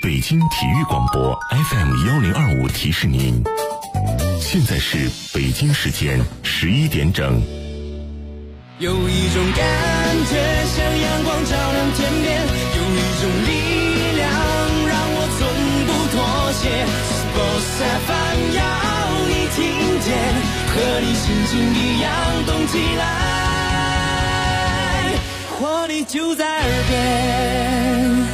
北京体育广播 FM1025提示您，现在是北京时间11点整。 有一种感觉像阳光照亮天边，有一种力量让我从不妥协。Sports FM 要你听见，和你心情一样动起来，活力就在耳边。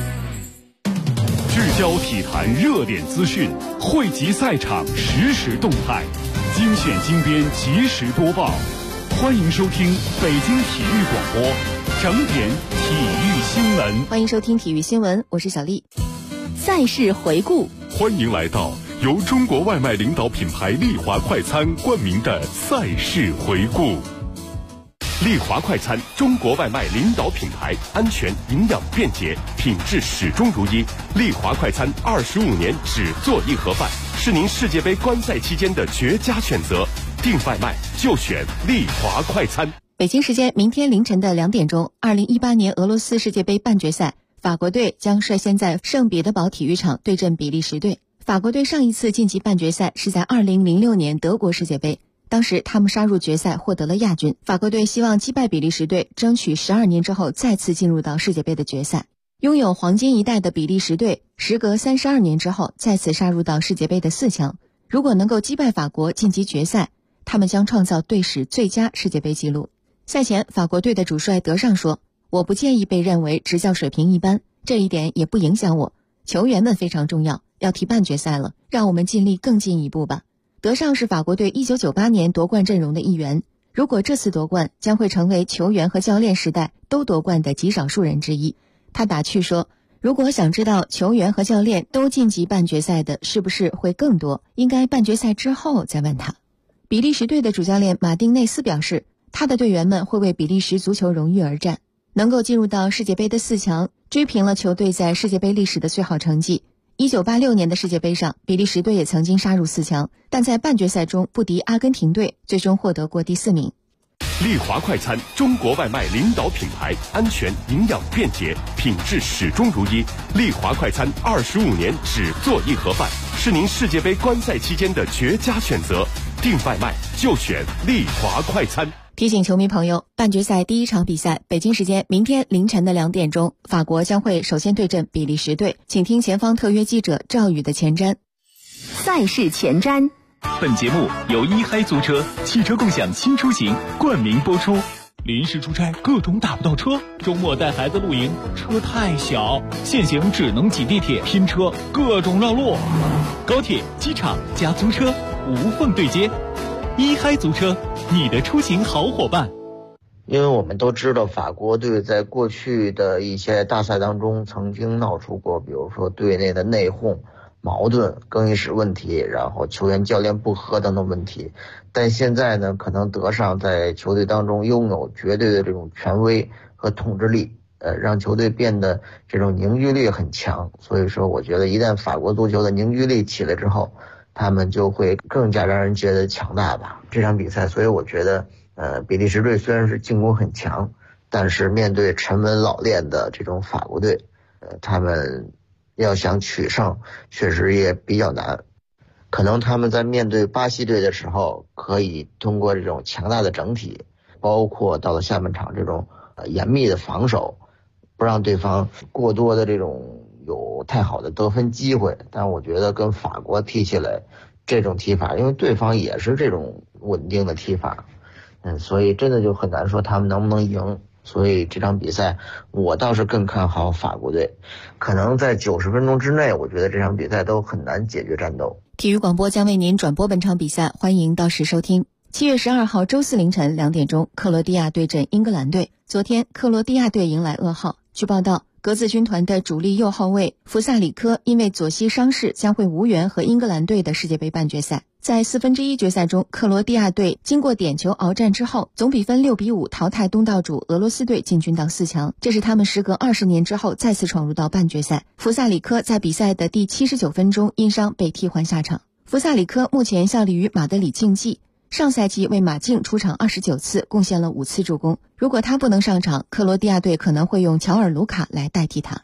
聚焦体坛热点资讯，汇集赛场实时动态，精选精编及时播报。欢迎收听北京体育广播整点体育新闻。 欢迎收听体育新闻，我是小丽。赛事回顾， 欢迎来到由中国外卖领导品牌丽华快餐冠名的赛事回顾。丽华快餐，中国外卖领导品牌，安全、营养、便捷，品质始终如一。丽华快餐25年只做一盒饭，是您世界杯观赛期间的绝佳选择。订外卖就选丽华快餐。 北京时间明天凌晨的2点钟，2018年俄罗斯世界杯半决赛，法国队将率先在圣彼得堡体育场对阵比利时队。法国队上一次晋级半决赛是在2006年德国世界杯，当时他们杀入决赛获得了亚军。法国队希望击败比利时队，争取12年之后再次进入到世界杯的决赛。拥有黄金一代的比利时队，时隔32年之后再次杀入到世界杯的4强。如果能够击败法国晋级决赛，他们将创造队史最佳世界杯纪录。赛前，法国队的主帅德尚说：“我不介意被认为执教水平一般，这一点也不影响我。球员们非常重要，要踢半决赛了，让我们尽力更进一步吧。”德尚是法国队1998年夺冠阵容的一员，如果这次夺冠，将会成为球员和教练时代都夺冠的极少数人之一。他打趣说：“如果想知道球员和教练都晋级半决赛的是不是会更多，应该半决赛之后再问他。”比利时队的主教练马丁内斯表示，他的队员们会为比利时足球荣誉而战，能够进入到世界杯的4强，追平了球队在世界杯历史的最好成绩。1986年的世界杯上，比利时队也曾经杀入4强，但在半决赛中不敌阿根廷队，最终获得过第4名。 丽华快餐，中国外卖领导品牌，安全、营养、便捷，品质始终如一。丽华快餐25年只做一盒饭，是您世界杯观赛期间的绝佳选择。订外卖就选丽华快餐。 提醒球迷朋友，半决赛第一场比赛，北京时间明天凌晨的2点钟，法国将会首先对阵比利时队。请听前方特约记者赵宇的前瞻。 赛事前瞻。 本节目由一嗨租车汽车共享新出行冠名播出。临时出差各种打不到车，周末带孩子露营车太小，现行只能挤地铁拼车，各种绕路。高铁、机场加租车无缝对接，一嗨租车，你的出行好伙伴。 因为我们都知道法国队在过去的一些大赛当中曾经闹出过，比如说队内的内讧、矛盾、更衣室问题，然后球员教练不和等等问题。但现在呢，可能德尚在球队当中拥有绝对的这种权威和统治力，让球队变得这种凝聚力很强。所以说我觉得一旦法国足球的凝聚力起来之后，他们就会更加让人觉得强大吧。这场比赛，所以我觉得比利时队虽然是进攻很强，但是面对沉稳老练的这种法国队，他们要想取胜确实也比较难。可能他们在面对巴西队的时候，可以通过这种强大的整体，包括到了下半场这种严密的防守，不让对方过多的这种有太好的得分机会。但我觉得跟法国踢起来这种踢法，因为对方也是这种稳定的踢法，所以真的就很难说他们能不能赢。所以这场比赛我倒是更看好法国队，可能在90分钟之内，我觉得这场比赛都很难解决战斗。 体育广播将为您转播本场比赛，欢迎到时收听。7月12号周四凌晨2点钟，克罗地亚对阵英格兰队。昨天克罗地亚队迎来噩耗，据报道，格子军团的主力右后卫弗萨里科因为左膝伤势将会无缘和英格兰队的世界杯半决赛。在1/4决赛中，克罗地亚队经过点球鏖战之后，总比分6-5淘汰东道主俄罗斯队，进军到4强。这是他们时隔20年之后再次闯入到半决赛。弗萨里科在比赛的第79分钟因伤被替换下场。弗萨里科目前效力于马德里竞技，上赛季为马竞出场29次，贡献了5次助攻。如果他不能上场，克罗地亚队可能会用乔尔卢卡来代替他。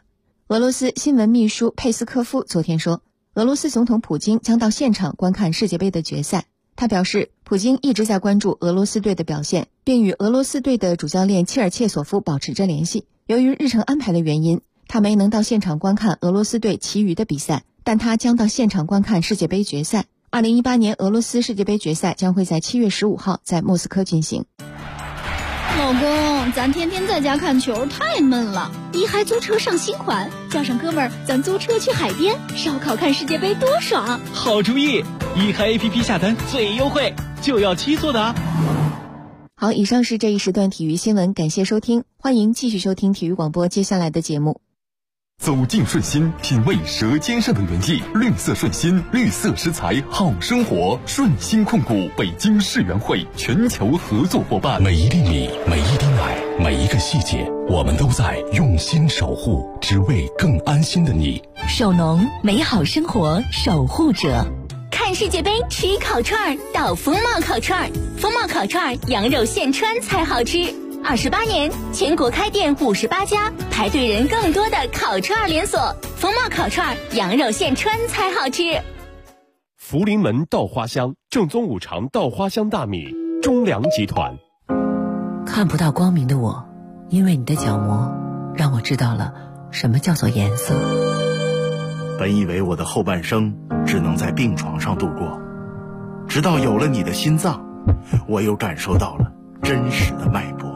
俄罗斯新闻秘书佩斯科夫昨天说，俄罗斯总统普京将到现场观看世界杯的决赛。他表示，普京一直在关注俄罗斯队的表现，并与俄罗斯队的主教练切尔切索夫保持着联系。由于日程安排的原因，他没能到现场观看俄罗斯队其余的比赛，但他将到现场观看世界杯决赛。2018年俄罗斯世界杯决赛将会在7月15号在莫斯科进行。 老公，咱天天在家看球太闷了，一嗨租车上新款，叫上哥们儿，咱租车去海边烧烤看世界杯多爽！ 好主意，一嗨 APP 下单最优惠，就要7座的啊！ 好，以上是这一时段体育新闻，感谢收听，欢迎继续收听体育广播接下来的节目。 走进顺心，品味舌尖上的原意。绿色顺心，绿色食材好生活。顺心控股北京世园会全球合作伙伴。 每一粒米，每一滴奶，每一个细节，我们都在用心守护，只为更安心的你。 守农，美好生活守护者。看世界杯吃烤串到风貌烤串，风貌烤串羊肉现穿才好吃。28年，全国开店58家，排队人更多的烤串连锁。风貌烤串，羊肉现穿才好吃。 福临门稻花香，正宗五常稻花香大米，中粮集团。 看不到光明的我，因为你的角膜，让我知道了什么叫做颜色。 本以为我的后半生只能在病床上度过，直到有了你的心脏，我又感受到了真实的脉搏。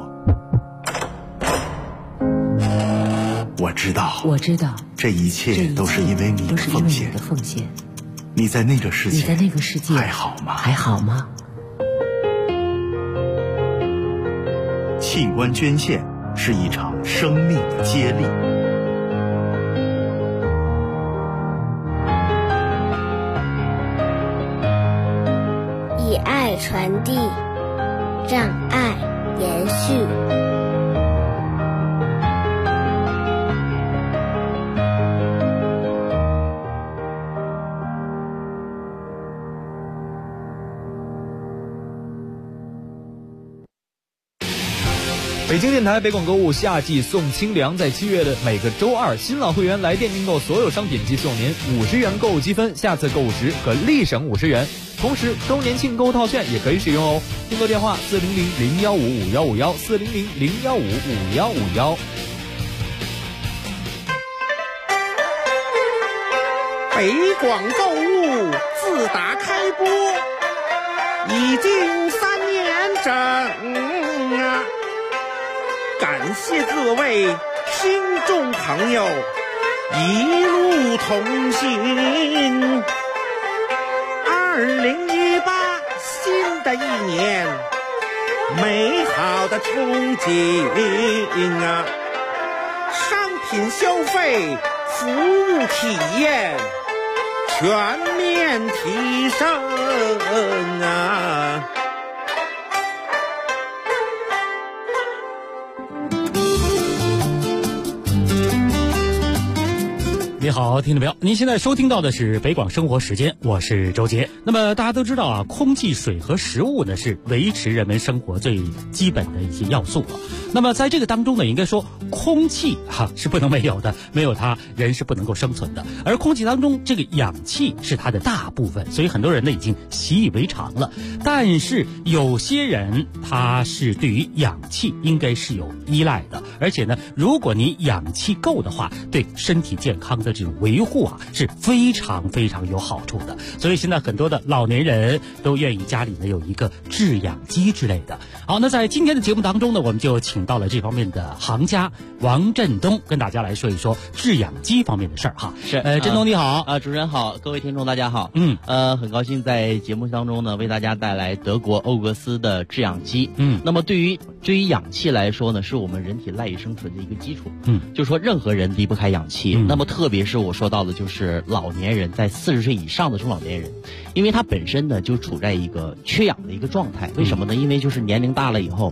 我知道，这一切都是因为你的奉献。你在那个世界还好吗？器官捐献是一场生命的接力。 以爱传递，让爱延续。 北京电台北广购物夏季送清凉，在7月的每个周二，新老会员来店订购所有商品即送您50元购物积分，下次购物时可立省50元。同时，周年庆购物套券也可以使用哦。订购电话400-015-5151，400-015-5151。 北广购物自打开播已经3年整啊！感谢各位听众朋友一路同行。2018新的一年，美好的憧憬啊！商品消费、服务体验全面提升啊！ 你好，听众朋友，您现在收听到的是北广生活时间，我是周杰。那么大家都知道啊，空气、水和食物呢是维持人们生活最基本的一些要素啊。那么在这个当中呢，应该说空气是不能没有的，没有它人是不能够生存的。而空气当中这个氧气是它的大部分，所以很多人呢已经习以为常了。但是有些人他是对于氧气应该是有依赖的，而且呢，如果你氧气够的话，对身体健康的这种维护是非常非常有好处的。所以现在很多的老年人都愿意家里呢有一个制氧机之类的。好，那在今天的节目当中呢，我们就请到了这方面的行家王振东，跟大家来说一说制氧机方面的事儿哈。 是， 振东你好， 主持人好，各位听众大家好。很高兴在节目当中呢为大家带来德国欧格斯的制氧机。那么对于氧气来说呢，是我们人体赖以生存的一个基础。就是说任何人离不开氧气。那么特别是我说到的就是老年人，在40岁以上的中老年人，因为他本身呢就处在一个缺氧的一个状态。为什么呢？因为就是年龄大了以后，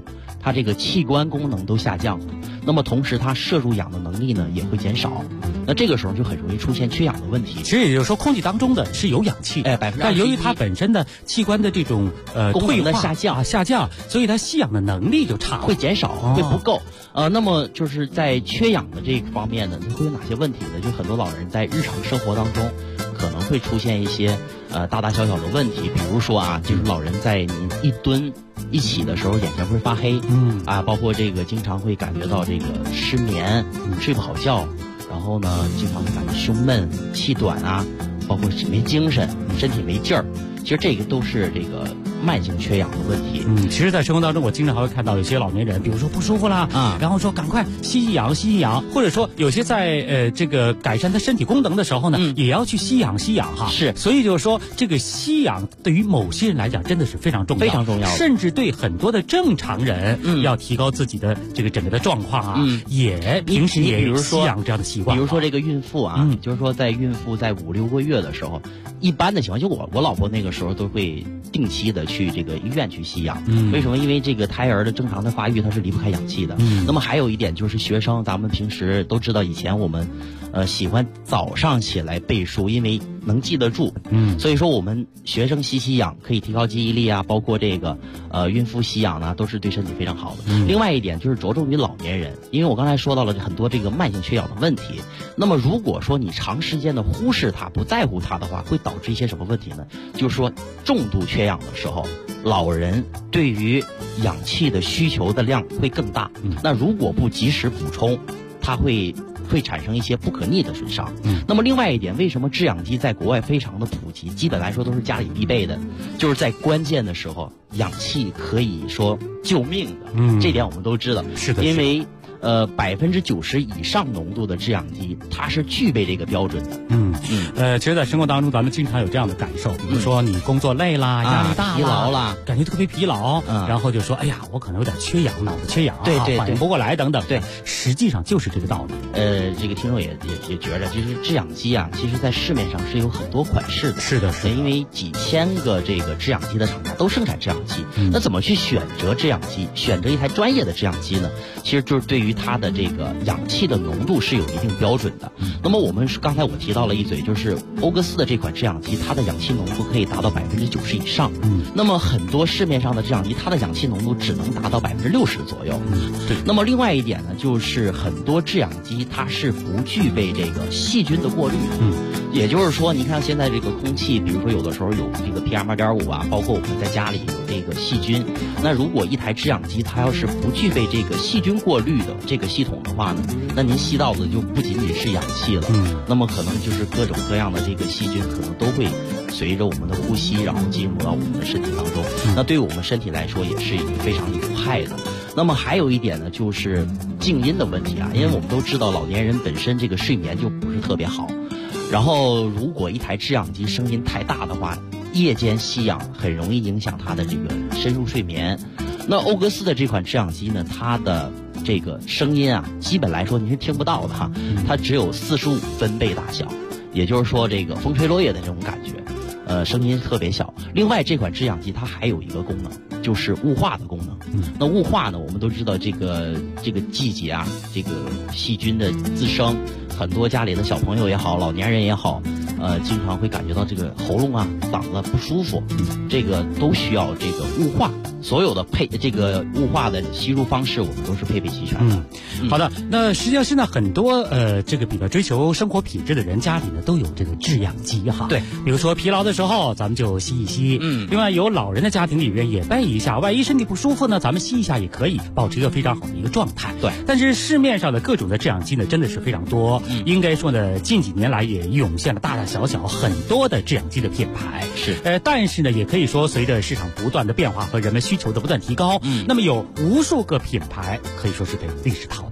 它这个器官功能都下降了，那么同时它摄入氧的能力呢也会减少，那这个时候就很容易出现缺氧的问题。 其实也就是说，空气当中的是有氧气，但由于它本身的器官的这种功能的下降，所以它吸氧的能力就差了， 会减少，会不够。那么就是在缺氧的这方面呢，会有哪些问题呢？就很多老人在日常生活当中可能会出现一些大大小小的问题，比如说啊，就是老人在你一蹲一起的时候眼前会发黑，包括这个经常会感觉到这个失眠，睡不好觉，然后呢经常会感觉胸闷、气短啊，包括没精神、身体没劲儿，其实这个都是这个慢性缺氧的问题。 其实在生活当中我经常还会看到有些老年人，比如说不舒服啦，然后说赶快吸氧，或者说有些在这个改善他身体功能的时候呢，也要去吸氧哈。 是， 所以就是说这个吸氧对于某些人来讲真的是非常重要， 非常重要， 甚至对很多的正常人，要提高自己的这个整个的状况啊，也平时也有吸氧这样的习惯。 比如说这个孕妇啊，就是说在孕妇在5、6个月的时候，一般的情况就我老婆那个时候都会定期的去这个医院去吸氧。为什么？因为这个胎儿的正常的发育它是离不开氧气的。那么还有一点就是学生，咱们平时都知道，以前我们喜欢早上起来背书，因为能记得住。所以说我们学生吸氧可以提高记忆力啊，包括这个孕妇吸氧呢，都是对身体非常好的。另外一点就是着重于老年人，因为我刚才说到了很多这个慢性缺氧的问题。那么如果说你长时间的忽视它、不在乎它的话，会导致一些什么问题呢？就是说重度缺氧的时候，老人对于氧气的需求的量会更大。那如果不及时补充，它会产生一些不可逆的损伤。那么另外一点，为什么制氧机在国外非常的普及，基本来说都是家里必备的，就是在关键的时候，氧气可以说救命的。这点我们都知道。 是的， 因为90%以上浓度的制氧机，它是具备这个标准的。 其实在生活当中咱们经常有这样的感受，比如说你工作累啦，压力大啦， 疲劳啦， 感觉特别疲劳，然后就说哎呀，我可能有点缺氧，脑子缺氧， 对， 反应不过来等等。 对， 实际上就是这个道理。 这个听众也觉着，就是制氧机啊，其实在市面上是有很多款式的。 是的， 因为几千个这个制氧机的厂家都生产制氧机。那怎么去选择制氧机，选择一台专业的制氧机呢？其实就是对于它的这个氧气的浓度是有一定标准的。那么刚才我提到了一嘴，就是欧格斯的这款制氧机，它的氧气浓度可以达到90%以上。那么很多市面上的制氧机，它的氧气浓度只能达到60%左右。 对。 那么另外一点呢，就是很多制氧机它是不具备这个细菌的过滤的。也就是说，你看现在这个空气，比如说有的时候有这个 PM2.5啊，包括我们在家里有这个细菌。那如果一台制氧机它要是不具备这个细菌过滤的这个系统的话呢，那您吸到的就不仅仅是氧气了。那么可能就是各种各样的这个细菌可能都会随着我们的呼吸，然后进入到我们的身体当中。那对我们身体来说也是非常有害的。那么还有一点呢，就是静音的问题啊，因为我们都知道老年人本身这个睡眠就不是特别好，然后如果一台制氧机声音太大的话，夜间吸氧很容易影响他的这个深入睡眠。那欧格斯的这款制氧机呢，它的这个声音啊，基本来说你是听不到的哈，它只有45分贝大小，也就是说这个风吹落叶的这种感觉，声音特别小。另外这款制氧机它还有一个功能，就是雾化的功能。那雾化呢，我们都知道这个季节啊，这个细菌的滋生，很多家里的小朋友也好，老年人也好，经常会感觉到这个喉咙啊、嗓子不舒服，这个都需要这个雾化。所有的这个雾化的吸入方式，我们都是配备齐全的。 好的，那实际上现在很多这个比较追求生活品质的人，家里呢都有这个制氧机哈。 对， 比如说疲劳的时候，咱们就吸一吸。另外有老人的家庭里边也备一下，万一身体不舒服呢，咱们吸一下也可以，保持一个非常好的一个状态。 对， 但是市面上的各种的制氧机呢，真的是非常多。应该说呢，近几年来也涌现了大大小小很多的制氧机的品牌。 是， 但是呢，也可以说随着市场不断的变化和人们需求的不断提高，那么有无数个品牌可以说是被历史淘汰了。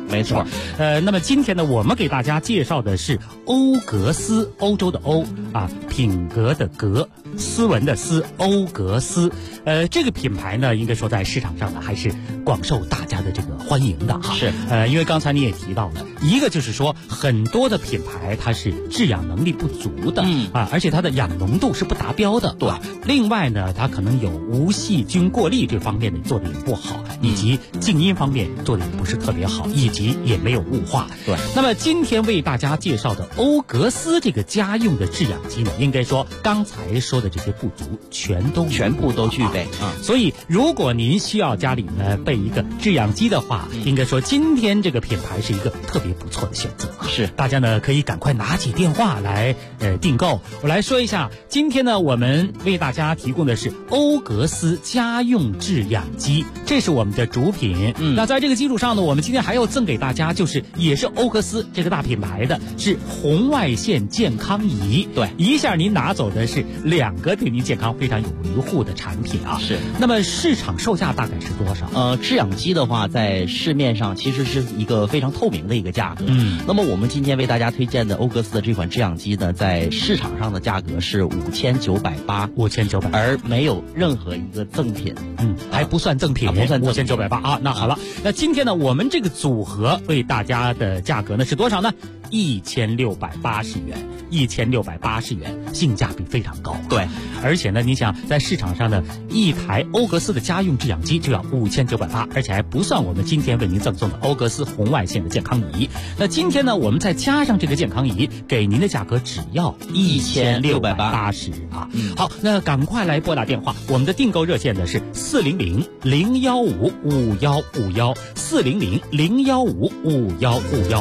没错。 那么今天呢，我们给大家介绍的是欧格斯，欧洲的欧啊，品格的格，斯文的斯，欧格斯。这个品牌呢，应该说在市场上呢还是广受大家的这个欢迎的哈。 是。 因为刚才你也提到了，一个就是说很多的品牌它是制氧能力不足的，而且它的氧浓度是不达标的。 对。 另外呢，它可能有无细菌过滤这方面的做的也不好，以及静音方面做的也不是特别好，以及也没有雾化。 对。 那么今天为大家介绍的欧格斯这个家用的制氧机呢，应该说刚才说的这些不足全部都具备。所以如果您需要家里呢备一个制氧机的话，应该说今天这个品牌是一个特别不错的选择。 是， 大家呢可以赶快拿起电话来订购。我来说一下，今天呢我们为大家提供的是欧格斯家用制氧机，这是我们的主品。那在这个基础上呢，我们今天还要赠给大家，就是也是欧格斯这个大品牌的，是红外线健康仪。 对， 一下您拿走的是2个对您健康非常有维护的产品啊。 是。 那么市场售价大概是多少？ 制氧机的话，在市面上其实是一个非常透明的一个价格。那么我们今天为大家推荐的欧格斯的这款制氧机呢，在市场上的价格是5980，而没有任何一个赠品。 还不算赠品， 不算 5980啊。那好了，那今天呢，我们这个组合为大家的价格呢是多少呢？1680元，1680元，性价比非常高。 对， 而且呢，你想在市场上的一台欧格斯的家用制氧机就要5980，而且还不算我们今天为您赠送的欧格斯红外线的健康仪。那今天呢，我们再加上这个健康仪，给您的价格只要1680啊。好，那赶快来拨打电话，我们的订购热线呢是400-015-5151，400-015-5151。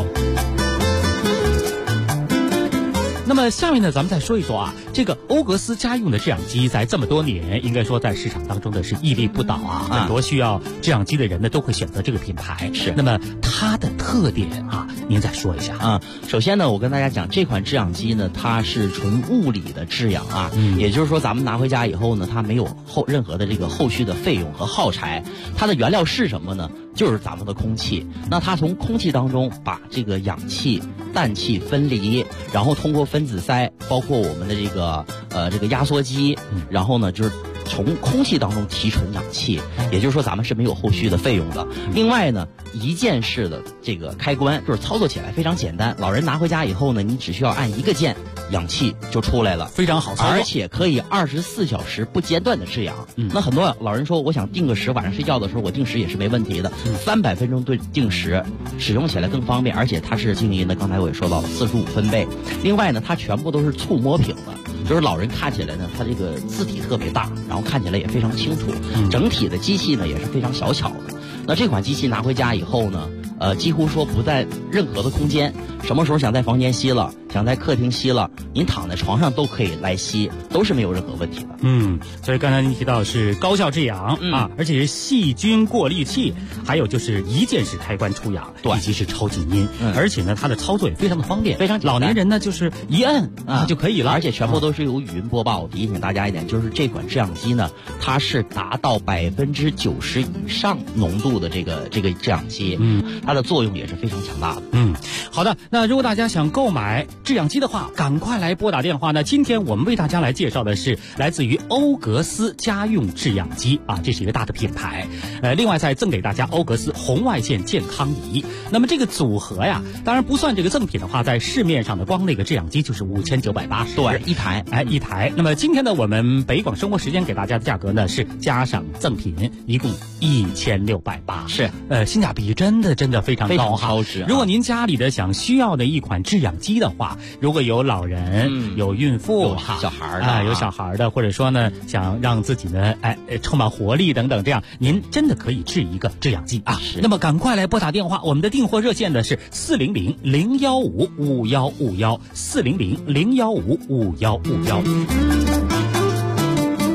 那么下面呢，咱们再说一说啊，这个欧格斯家用的制氧机在这么多年，应该说在市场当中的是屹立不倒啊。很多需要制氧机的人呢，都会选择这个品牌。 是。 那么它的特点啊，您再说一下啊。首先呢，我跟大家讲，这款制氧机呢，它是纯物理的制氧啊，也就是说，咱们拿回家以后呢，它没有任何的这个后续的费用和耗材。它的原料是什么呢？就是咱们的空气。那它从空气当中把这个氧气、氮气分离，然后通过分子塞，包括我们的这个压缩机，然后呢就是从空气当中提纯氧气，也就是说咱们是没有后续的费用的。另外呢，一键式的这个开关，就是操作起来非常简单。老人拿回家以后呢，你只需要按一个键，氧气就出来了， 非常好操作， 而且可以24小时不间断的制氧。那很多老人说，我想定个时，晚上睡觉的时候我定时也是没问题的。300分钟定时，使用起来更方便，而且它是静音的，刚才我也说到了45分贝。另外呢，它全部都是触摸屏的，就是老人看起来呢，它这个字体特别大，然后看起来也非常清楚。整体的机器呢也是非常小巧的。那这款机器拿回家以后呢，几乎说不在任何的空间，什么时候想在房间吸了，想在客厅吸了，您躺在床上都可以来吸，都是没有任何问题的。 所以刚才您提到是高效制氧啊，而且是细菌过滤器，还有就是一键式开关出氧，以及是超静音，而且呢它的操作也非常的方便， 非常简单。 老年人呢就是一摁就可以了， 而且全部都是由语音播报。提醒大家一点，就是这款制氧机呢，它是达到90%以上浓度的这个制氧机，它的作用也是非常强大的。 好的，那如果大家想购买制氧机的话，赶快来拨打电话呢。今天我们为大家来介绍的是来自于欧格斯家用制氧机啊，这是一个大的品牌。另外再赠给大家欧格斯红外线健康仪。那么这个组合呀，当然不算这个赠品的话，在市面上的光那个制氧机就是5980， 对，一台。 一台。那么今天呢，我们北广生活时间给大家的价格呢是加上赠品，一共1680， 是性价比真的非常高哈。 超值。 如果您家里的需要的一款制氧机的话，如果有老人、有孕妇、 有小孩的有小孩的，或者说呢想让自己呢充满活力等等，这样您真的可以制一个制氧机啊。那么赶快来拨打电话，我们的订货热线呢是400-015-5151，400-015-5151。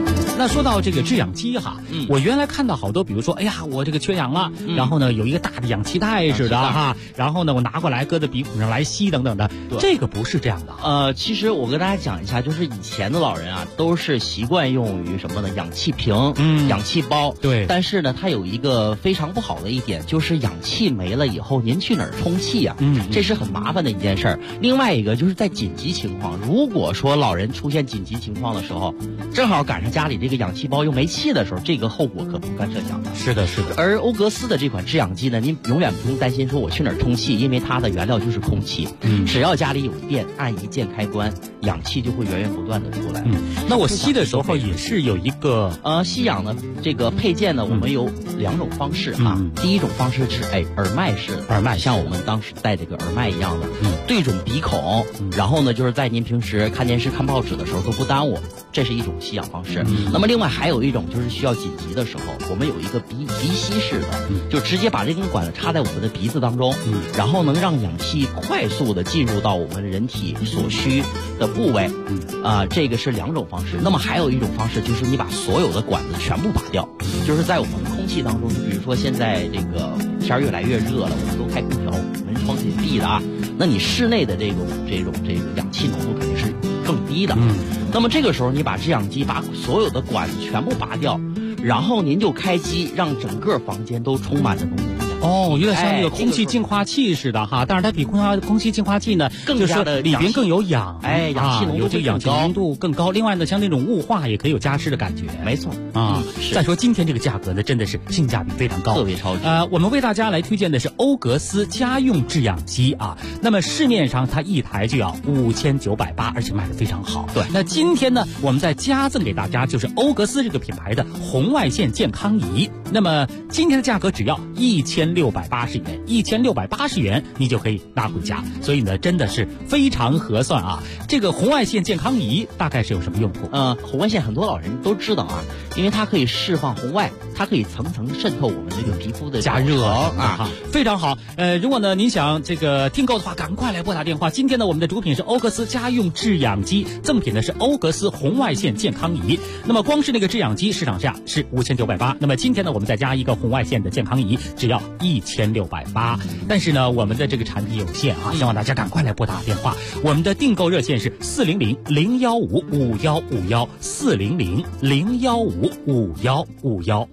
那说到这个制氧机哈，我原来看到好多，比如说，哎呀，我这个缺氧了，然后呢有一个大的氧气袋似的哈，然后呢我拿过来搁在鼻孔上来吸等等的，这个不是这样的。 其实我跟大家讲一下，就是以前的老人啊，都是习惯用于什么呢？氧气瓶、氧气包。 对。 但是呢，它有一个非常不好的一点，就是氧气没了以后，您去哪儿充气呀？这是很麻烦的一件事儿。另外一个就是在紧急情况，如果说老人出现紧急情况的时候，正好赶上家里这个氧气包又没气的时候，这个后果可不堪设想的。 是的，是的。 而欧格斯的这款制氧机呢，您永远不用担心说我去哪儿充气，因为它的原料就是空气。只要家里有电，按一键开关，氧气就会源源不断的出来。 那我吸的时候也是有一个吸氧的这个配件呢，我们有2种方式啊。第一种方式是耳麦式的， 耳麦像我们当时戴这个耳麦一样的，对准鼻孔，然后呢就是在您平时看电视、看报纸的时候都不耽误，这是一种吸氧方式。那么另外还有一种就是需要紧急的时候，我们有一个鼻吸式的，就直接把这根管子插在我们的鼻子当中，然后能让氧气快速的进入到我们人体所需的部位。这个是2种方式。那么还有一种方式就是你把所有的管子全部拔掉，就是在我们空气当中，比如说现在这个天越来越热了，我们都开空调，门窗紧闭的啊，那你室内的这个氧气浓度肯定是更低的。那么这个时候你把制氧机把所有的管子全部拔掉，然后您就开机，让整个房间都充满着浓浓的氧气。 有点像那个空气净化器似的哈，但是它比空气净化器呢更加的里边更有氧， 氧气浓度有这个氧气浓度更高。另外呢，像那种雾化也可以有加湿的感觉。 没错再说今天这个价格呢，真的是性价比非常高， 特别超值。 我们为大家来推荐的是欧格斯家用制氧机啊。那么市面上它一台就要5980，而且卖得非常好。 对。 那今天呢，我们再加赠给大家就是欧格斯这个品牌的红外线健康仪。那么今天的价格只要1680元，1680元你就可以拿回家，所以呢真的是非常合算啊。这个红外线健康仪大概是有什么用途？ 红外线很多老人都知道啊，因为它可以释放红外，它可以层层渗透我们这个皮肤的加热啊， 非常好。如果呢您想这个订购的话，赶快来拨打电话。今天呢我们的主品是欧格斯家用制氧机，赠品呢是欧格斯红外线健康仪。那么光是那个制氧机市场价是5980，那么今天呢我们再加一个红外线的健康仪，只要1680。但是呢我们的这个产品有限啊，希望大家赶快来拨打电话。我们的订购热线是400-015-5151，400-015-5151。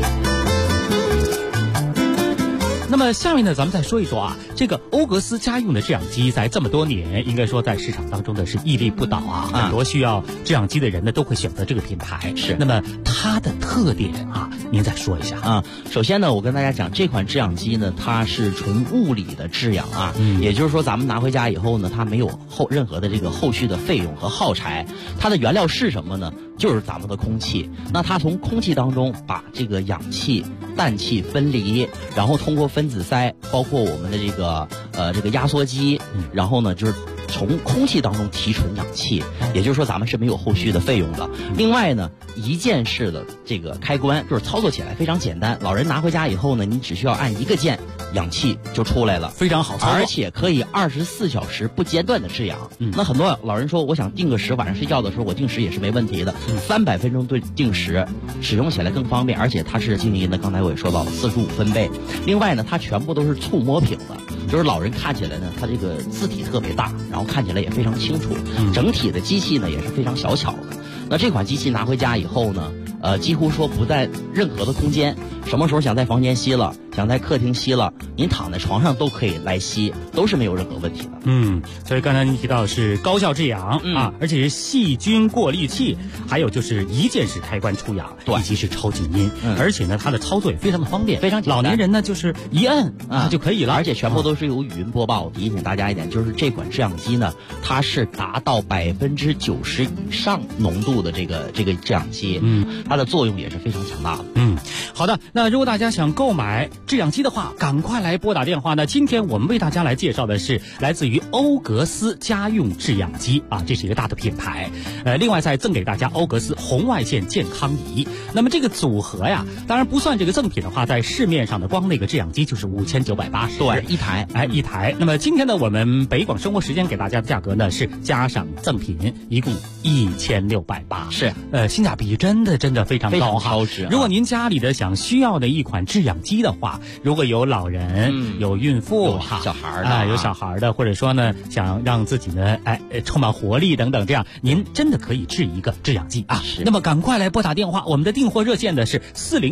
那么下面呢，咱们再说一说啊，这个欧格斯家用的制氧机在这么多年，应该说在市场当中的是屹立不倒啊。很多需要制氧机的人呢，都会选择这个品牌。 是。 那么它的特点啊，您再说一下啊。首先呢，我跟大家讲，这款制氧机呢，它是纯物理的制氧啊，也就是说咱们拿回家以后呢，它没有任何的这个后续的费用和耗材。它的原料是什么呢？就是咱们的空气。那它从空气当中把这个氧气、氮气分离，然后通过分子塞，包括我们的这个压缩机，然后呢就是从空气当中提纯氧气，也就是说咱们是没有后续的费用的。另外呢，一键式的这个开关就是操作起来非常简单，老人拿回家以后呢，你只需要按一个键，氧气就出来了， 非常好操作， 而且可以24小时不间断的制氧。那很多老人说，我想定个时，晚上睡觉的时候我定时也是没问题的。300分钟定时，使用起来更方便，而且它是静音的，刚才我也说到了45分贝。另外呢，它全部都是触摸屏的，就是老人看起来呢，它这个字体特别大，然后看起来也非常清楚。整体的机器呢也是非常小巧的。那这款机器拿回家以后呢，几乎说不在任何的空间，什么时候想在房间吸了，想在客厅吸了，您躺在床上都可以来吸，都是没有任何问题的。 所以刚才您提到是高效制氧啊，而且是细菌过滤器，还有就是一键式开关出氧，以及是超静音，而且呢它的操作也非常的方便， 非常简单。 老年人呢就是一摁就可以了， 而且全部都是由语音播报。提醒大家一点，就是这款制氧机呢，它是达到90%以上浓度的这个制氧机，它的作用也是非常强大的。 好的，那如果大家想购买制氧机的话，赶快来拨打电话。那今天我们为大家来介绍的是来自于欧格斯家用制氧机啊，这是一个大的品牌。另外再赠给大家欧格斯红外线健康仪。那么这个组合呀，当然不算这个赠品的话，在市面上的光那个制氧机就是5980， 对，一台， 一台。那么今天呢，我们北广生活时间给大家的价格呢是加上赠品，一共1680， 是， 性价比真的非常高哈。 超值。 如果您家里的需要的一款制氧机的话，如果有老人、有孕妇、 有小孩的， 有小孩的，或者说呢想让自己呢充满活力等等，这样您真的可以制一个制氧机啊。那么赶快来拨打电话，我们的订货热线的是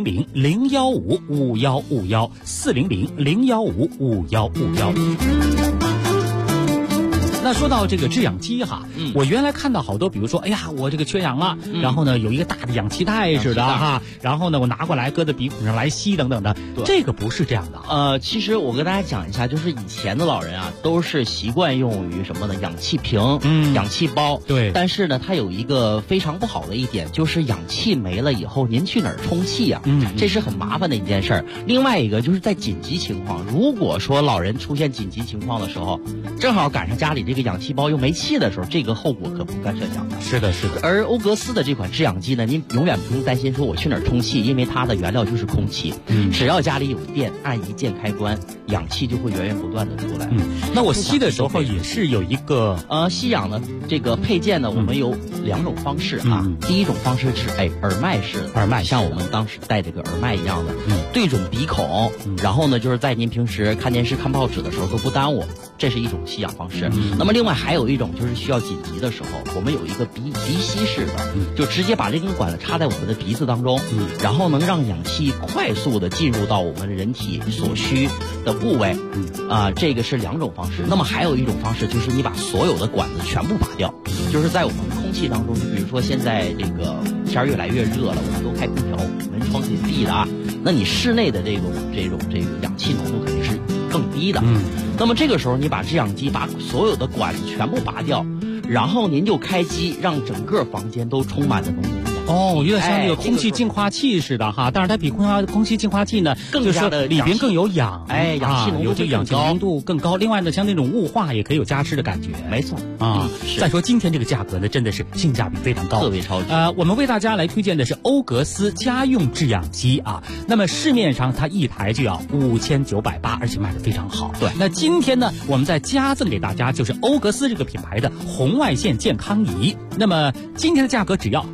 400-015-5151，400-015-5151。那说到这个制氧机哈，我原来看到好多，比如说，哎呀，我这个缺氧了，然后呢有一个大的氧气袋似的哈，然后呢我拿过来搁在鼻孔上来吸等等的，这个不是这样的。 其实我跟大家讲一下，就是以前的老人啊，都是习惯用于什么呢？氧气瓶、氧气包。 对。 但是呢，它有一个非常不好的一点，就是氧气没了以后，您去哪儿充气啊？这是很麻烦的一件事儿。另外一个就是在紧急情况，如果说老人出现紧急情况的时候，正好赶上家里这个氧气包又没气的时候，这个后果可不堪设想的。 是的，是的。 而欧格斯的这款制氧机呢，您永远不用担心说我去哪儿充气，因为它的原料就是空气。只要家里有电，按一键开关，氧气就会源源不断的出来。 那我吸的时候也是有一个吸氧的这个配件呢，我们有2种方式啊。第一种方式是耳麦式的， 耳麦像我们当时戴这个耳麦一样的，对准鼻孔，然后呢就是在您平时看电视、看报纸的时候都不耽误，这是一种吸氧方式。那么另外还有一种就是需要紧急的时候，我们有一个鼻吸式的，就直接把这根管子插在我们的鼻子当中，然后能让氧气快速的进入到我们人体所需的部位。这个是2种方式。那么还有一种方式就是你把所有的管子全部拔掉，就是在我们空气当中，就比如说现在这个天越来越热了，我们都开空调，门窗紧闭的啊，那你室内的这个氧气浓度肯定是更低的。那么这个时候你把制氧机把所有的管子全部拔掉，然后您就开机，让整个房间都充满了浓浓的氧气。 有点像那个空气净化器似的哈，但是它比空气净化器呢更加的里边更有氧， 氧气浓度有这个氧气浓度更高。另外呢，像那种雾化也可以有加湿的感觉。 没错再说今天这个价格呢，真的是性价比非常高， 特别超值。 我们为大家来推荐的是欧格斯家用制氧机啊。那么市面上它一台就要5980，而且卖得非常好。 对。 那今天呢，我们再加赠给大家就是欧格斯这个品牌的红外线健康仪。那么今天的价格只要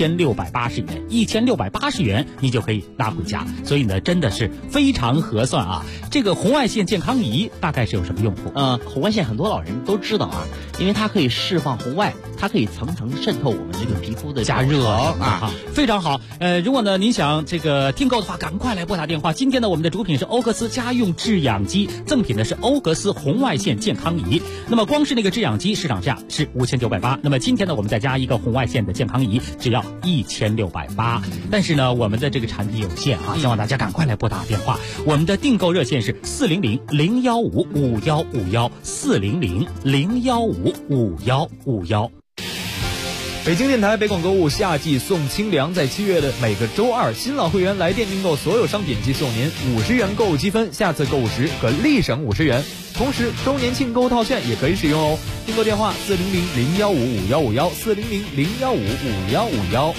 1680元，1680元你就可以拿回家，所以呢真的是非常合算啊。这个红外线健康仪大概是有什么用途？ 红外线很多老人都知道啊，因为它可以释放红外，它可以层层渗透我们这个皮肤的加热啊， 非常好。如果呢您想这个订购的话，赶快来拨打电话。今天呢我们的主品是欧格斯家用制氧机，赠品呢是欧格斯红外线健康仪。那么光是那个制氧机市场价是5980，那么今天呢我们再加一个红外线的健康仪，只要1680。但是呢我们的这个产品有限啊，希望大家赶快来拨打电话。我们的订购热线是400-015-5151，400-015-5151。 北京电台北广购物夏季送清凉，在7月的每个周二，新老会员来电订购所有商品即送您50元购物积分，下次购物时可立省50元。同时周年庆购物套券也可以使用哦。订购电话400-015-5151，400-015-5151。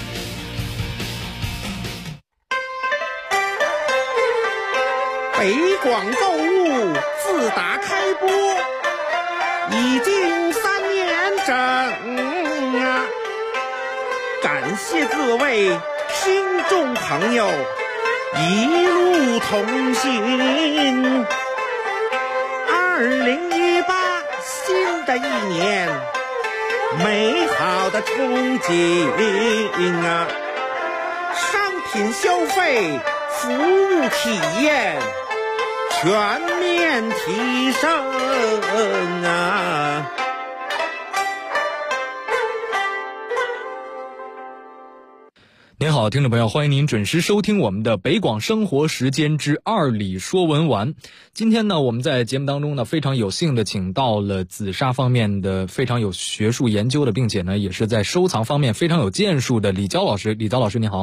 北广购物自打开播已经3年整啊，感谢各位听众朋友一路同行。2018新的一年，美好的憧憬啊，商品消费、服务体验全面提升啊！ 您好，听众朋友，欢迎您准时收听我们的北广生活时间之2里说文玩。今天呢，我们在节目当中呢，非常有幸的请到了紫砂方面的非常有学术研究的，并且呢，也是在收藏方面非常有建树的李娇老师。李娇老师，你好。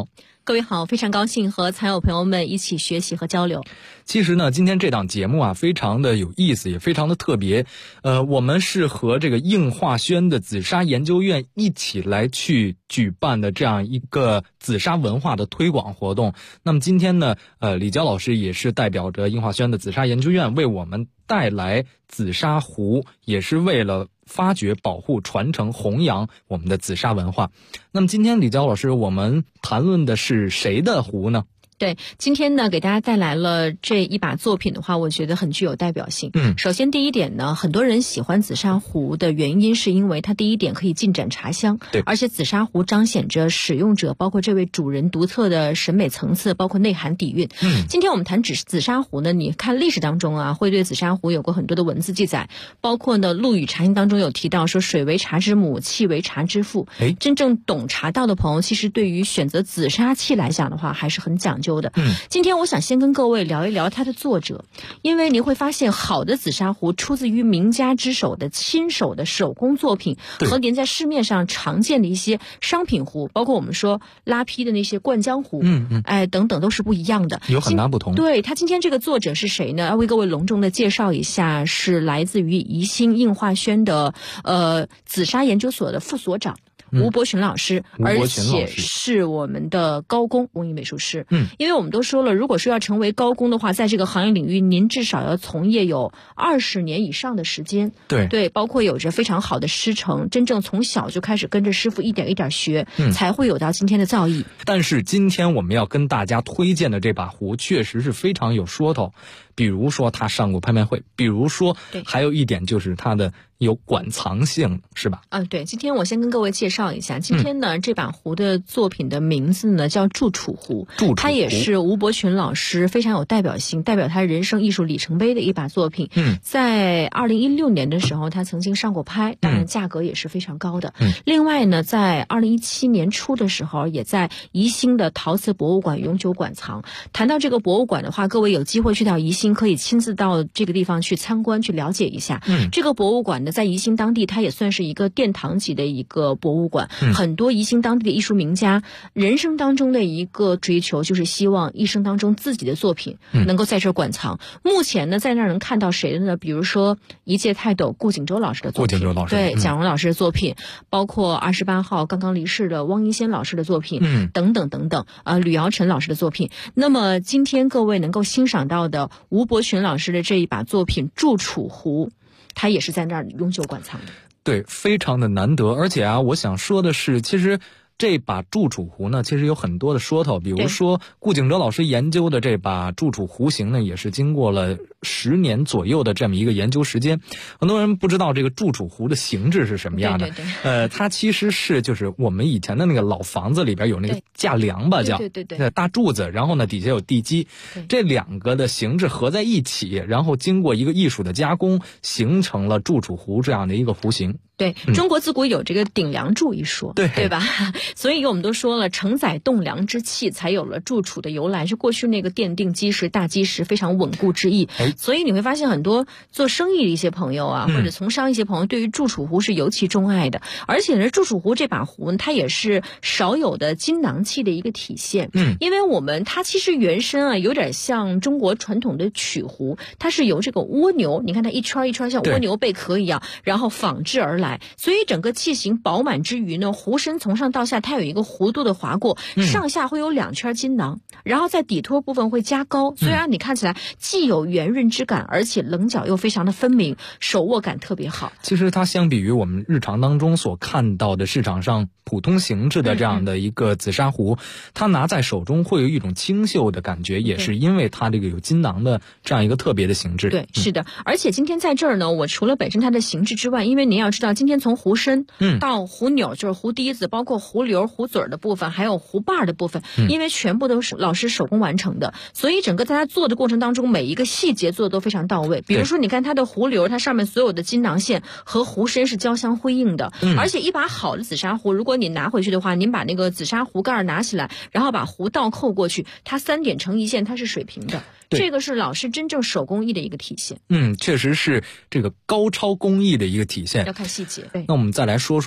各位好，非常高兴和残友朋友们一起学习和交流。 其实呢，今天这档节目啊，非常的有意思，也非常的特别。我们是和这个应化轩的紫砂研究院一起来去举办的这样一个紫砂文化的推广活动。那么今天呢，李娇老师也是代表着应化轩的紫砂研究院为我们带来紫砂壶，也是为了发掘、保护、传承、弘扬我们的紫砂文化。那么今天李娇老师，我们谈论的是谁的壶呢？ 对，今天呢给大家带来了这一把作品的话，我觉得很具有代表性。首先第一点呢，很多人喜欢紫砂壶的原因是因为它第一点可以尽展茶香，对，而且紫砂壶彰显着使用者包括这位主人独特的审美层次，包括内涵底蕴。今天我们谈紫砂壶呢，你看历史当中啊，会对紫砂壶有过很多的文字记载，包括呢《陆羽茶经》当中有提到说水为茶之母，器为茶之父。真正懂茶道的朋友，其实对于选择紫砂器来讲的话，还是很讲究的。今天我想先跟各位聊一聊它的作者，因为您会发现好的紫砂壶出自于名家之手的亲手的手工作品，和您在市面上常见的一些商品壶，包括我们说拉坯的那些灌浆壶，等等都是不一样的， 有很大不同。 对，他今天这个作者是谁呢？要为各位隆重的介绍一下，是来自于宜兴应化轩的紫砂研究所的副所长吴伯群老师，而且是我们的高工工艺美术师。因为我们都说了，如果说要成为高工的话，在这个行业领域，您至少要从业有20年以上的时间。对，包括有着非常好的师承，真正从小就开始跟着师傅一点一点学，才会有到今天的造诣。 但是今天我们要跟大家推荐的这把壶，确实是非常有说头。比如说他上过拍卖会，比如说还有一点就是他的有馆藏性，是吧？ 对，今天我先跟各位介绍一下，今天呢这把壶的作品的名字呢叫祝楚壶，它也是吴伯群老师非常有代表性，代表他人生艺术里程碑的一把作品。在2016年的时候他曾经上过拍，当然价格也是非常高的。另外呢，在2017年初的时候，也在宜兴的陶瓷博物馆永久馆藏。谈到这个博物馆的话，各位有机会去到宜兴，可以亲自到这个地方去参观去了解一下。这个博物馆呢，在宜兴当地它也算是一个殿堂级的一个博物馆。很多宜兴当地的艺术名家人生当中的一个追求，就是希望一生当中自己的作品能够在这儿馆藏。目前呢，在那儿能看到谁的呢？比如说一介泰斗顾景舟老师的作品，对，蒋荣老师的作品，包括28号刚刚离世的汪一仙老师的作品，等等等等，吕尧臣老师的作品。那么今天各位能够欣赏到的吴伯群老师的这一把作品祝楚壶，他也是在那儿永久馆藏的。 对，非常的难得。而且啊，我想说的是，其实这把祝楚壶呢，其实有很多的说头。比如说顾景舟老师研究的这把祝楚壶型呢，也是经过了10年左右的这么一个研究时间。很多人不知道这个祝楚壶的形制是什么样的。它其实是就是我们以前的那个老房子里边有那个架梁吧，叫大柱子，然后呢底下有地基，这两个的形制合在一起，然后经过一个艺术的加工，形成了祝楚壶这样的一个壶型。 对，中国自古有这个顶梁柱一说，对吧？所以我们都说了，承载栋梁之器，才有了祝楚的由来，是过去那个奠定基石、大基石非常稳固之意。所以你会发现很多做生意的一些朋友啊，或者从商一些朋友，对于祝楚壶是尤其钟爱的。而且呢，祝楚壶这把壶呢，它也是少有的金囊器的一个体现。因为它其实原身啊，有点像中国传统的曲壶，它是由这个蜗牛，你看它一圈一圈像蜗牛贝壳一样，然后仿制而来。所以整个器型饱满之余呢，壶身从上到下它有一个弧度的划过，上下会有2圈金囊，然后在底托部分会加高，所以你看起来既有圆润之感，而且棱角又非常的分明，手握感特别好。 其实它相比于我们日常当中所看到的市场上普通形制的这样的一个紫砂壶，它拿在手中会有一种清秀的感觉，也是因为它这个有金囊的这样一个特别的形制。 对，是的。而且今天在这儿呢，我除了本身它的形制之外，因为您要知道，今天从壶身到壶钮，就是壶底子，包括壶流、壶嘴的部分，还有壶把的部分，因为全部都是老师手工完成的，所以整个在它做的过程当中，每一个细节做的都非常到位。比如说，你看它的壶流，它上面所有的金囊线和壶身是交相辉映的。而且一把好的紫砂壶，如果你拿回去的话，您把那个紫砂壶盖拿起来，然后把壶倒扣过去，它3点成一线，它是水平的。这个是老师真正手工艺的一个体现。 确实是这个高超工艺的一个体现。 要看细节。 那我们再来说说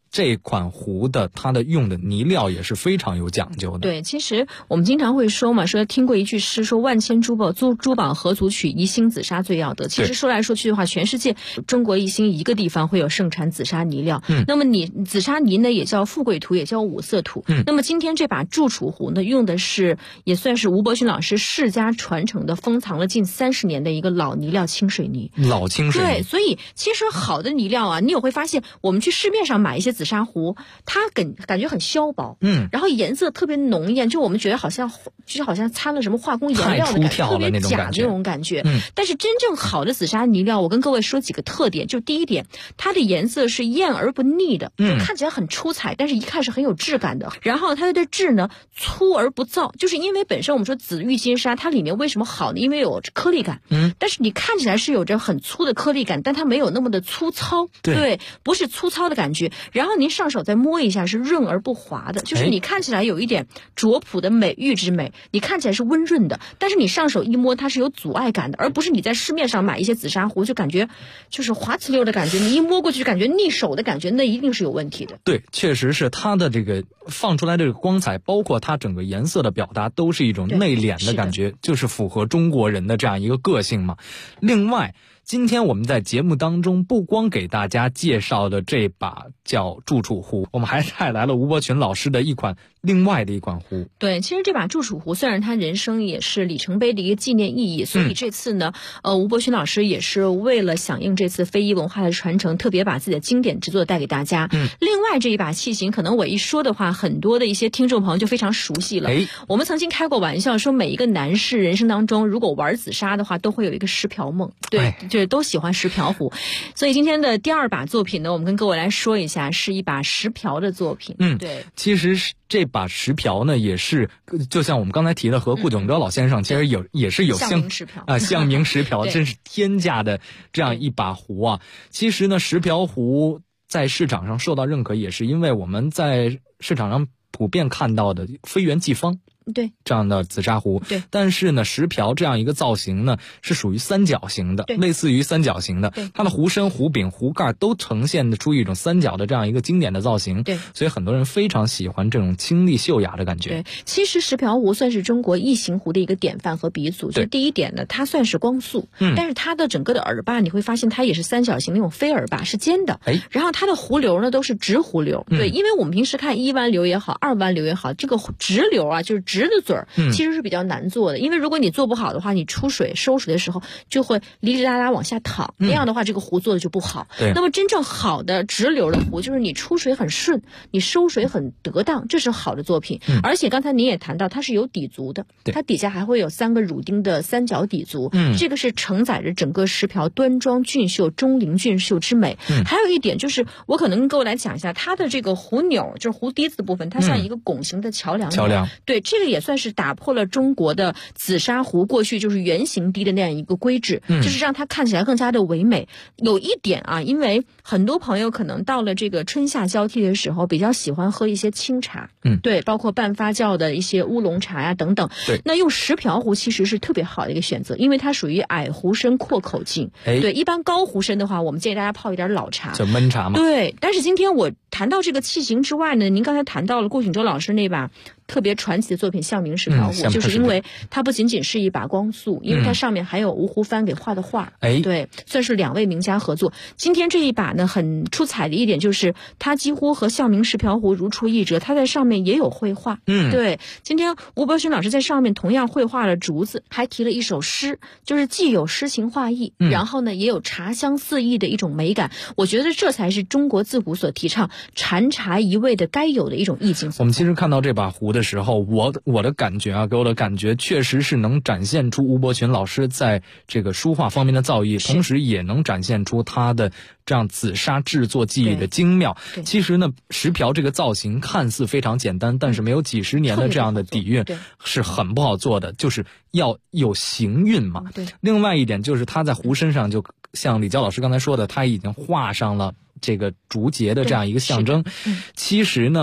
这款壶的它的用的泥料也是非常有讲究的。 对，其实我们经常会说嘛，说听过一句诗，说万千珠宝何足取，一星紫砂最要得。其实说来说去的话，全世界中国一星一个地方会有盛产紫砂泥料。那么紫砂泥呢，也叫富贵土，也叫五色土。那么今天这把祝楚壶呢，用的是也算是吴伯勋老师世家传承的，封藏了近30年的一个老泥料清水泥。 老清水泥。 对，所以其实好的泥料啊，你也会发现，我们去市面上买一些紫砂壶，它感觉很削薄，然后颜色特别浓艳，就我们觉得好像掺了什么化工颜料的感觉，特别假这种感觉。但是真正好的紫砂泥料，我跟各位说几个特点。就第一点，它的颜色是艳而不腻的，就看起来很出彩，但是一看是很有质感的。然后它的质呢，粗而不燥，就是因为本身我们说紫玉金砂，它里面为什么好呢？因为有颗粒感。但是你看起来是有着很粗的颗粒感，但它没有那么的粗糙。对，不是粗糙的感觉。然后您上手再摸一下，是润而不滑的，就是你看起来有一点拙朴的美玉之美，你看起来是温润的，但是你上手一摸，它是有阻碍感的，而不是你在市面上买一些紫砂壶就感觉就是滑呲溜的感觉，你一摸过去感觉腻手的感觉，那一定是有问题的。 对，确实是它的这个放出来这个光彩，包括它整个颜色的表达，都是一种内敛的感觉，就是符合中国人的这样一个个性嘛。另外，今天我们在节目当中不光给大家介绍的这把叫祝楚壶，我们还带来了吴伯群老师的另外的一款壶。 对，其实这把祝楚壶虽然他人生也是里程碑的一个纪念意义，所以这次呢，吴伯群老师也是为了响应这次非遗文化的传承，特别把自己的经典之作带给大家。另外这一把器型，可能我一说的话，很多的一些听众朋友就非常熟悉了。我们曾经开过玩笑说，每一个男士人生当中，如果玩紫砂的话，都会有一个石瓢梦。对，就是都喜欢石瓢壶。所以今天的第二把作品呢，我们跟各位来说一下，是一把石瓢的作品。对， 其实这把石瓢呢，也是就像我们刚才提的，和顾炯哲老先生其实也是有象名石瓢象名石瓢真是天价的这样一把壶啊。其实呢，石瓢壶在市场上受到认可，也是因为我们在市场上普遍看到的非圆即方。 对， 这样的紫砂壶。 对， 但是呢，石瓢这样一个造型呢，是属于三角形的，类似于三角形的。它的壶身、壶柄、壶盖都呈现出一种三角的这样一个经典的造型。 对， 所以很多人非常喜欢这种清丽秀雅的感觉。 对，其实石瓢壶算是中国异形壶的一个典范和鼻祖。就第一点呢，它算是光速，但是它的整个的耳把你会发现它也是三角形那种飞耳把，是尖的。然后它的壶流呢都是直壶流。对，因为我们平时看1弯流也好，2弯流也好，这个直流啊，就是直的嘴儿，其实是比较难做的。因为如果你做不好的话，你出水收水的时候就会哩哩啦啦往下淌，那样的话这个壶做的就不好。那么真正好的直流的壶，就是你出水很顺，你收水很得当，这是好的作品。而且刚才您也谈到，它是有底足的，它底下还会有3个乳钉的三角底足，这个是承载着整个石瓢端庄俊秀、钟灵俊秀之美。还有一点就是，我可能跟各位来讲一下，它的这个壶钮，就是壶底子的部分，它像一个拱形的桥梁。对，这个也算是打破了中国的紫砂壶过去就是圆形滴的那样一个规制，就是让它看起来更加的唯美。有一点啊，因为很多朋友可能到了这个春夏交替的时候，比较喜欢喝一些清茶，对，包括半发酵的一些乌龙茶呀等等。对，那用石瓢壶其实是特别好的一个选择，因为它属于矮壶身阔口径。对，一般高壶身的话，我们建议大家泡一点老茶， 叫焖茶嘛。 对，但是今天我谈到这个器型之外呢，您刚才谈到了顾炯哲老师那把特别传奇的作品象名石瓢壶，就是因为它不仅仅是一把光速，因为它上面还有吴湖帆给画的画。对，算是2位名家合作。今天这一把呢，很出彩的一点就是它几乎和象名石瓢壶如出一辙，它在上面也有绘画。对，今天吴伯勋老师在上面同样绘画了竹子，还提了一首诗，就是既有诗情画意，然后呢也有茶香四溢的一种美感。我觉得这才是中国自古所提倡禅茶一味的该有的一种意境。 我们其实看到这把壶的时候，我的感觉啊，给我的感觉确实是能展现出吴伯群老师在这个书画方面的造诣，同时也能展现出他的这样紫砂制作技艺的精妙。其实呢，石瓢这个造型看似非常简单，但是没有几十年的这样的底蕴是很不好做的，就是要有行韵嘛。另外一点就是他在壶身上，就像李娇老师刚才说的，他已经画上了这个竹节的这样一个象征。其实呢，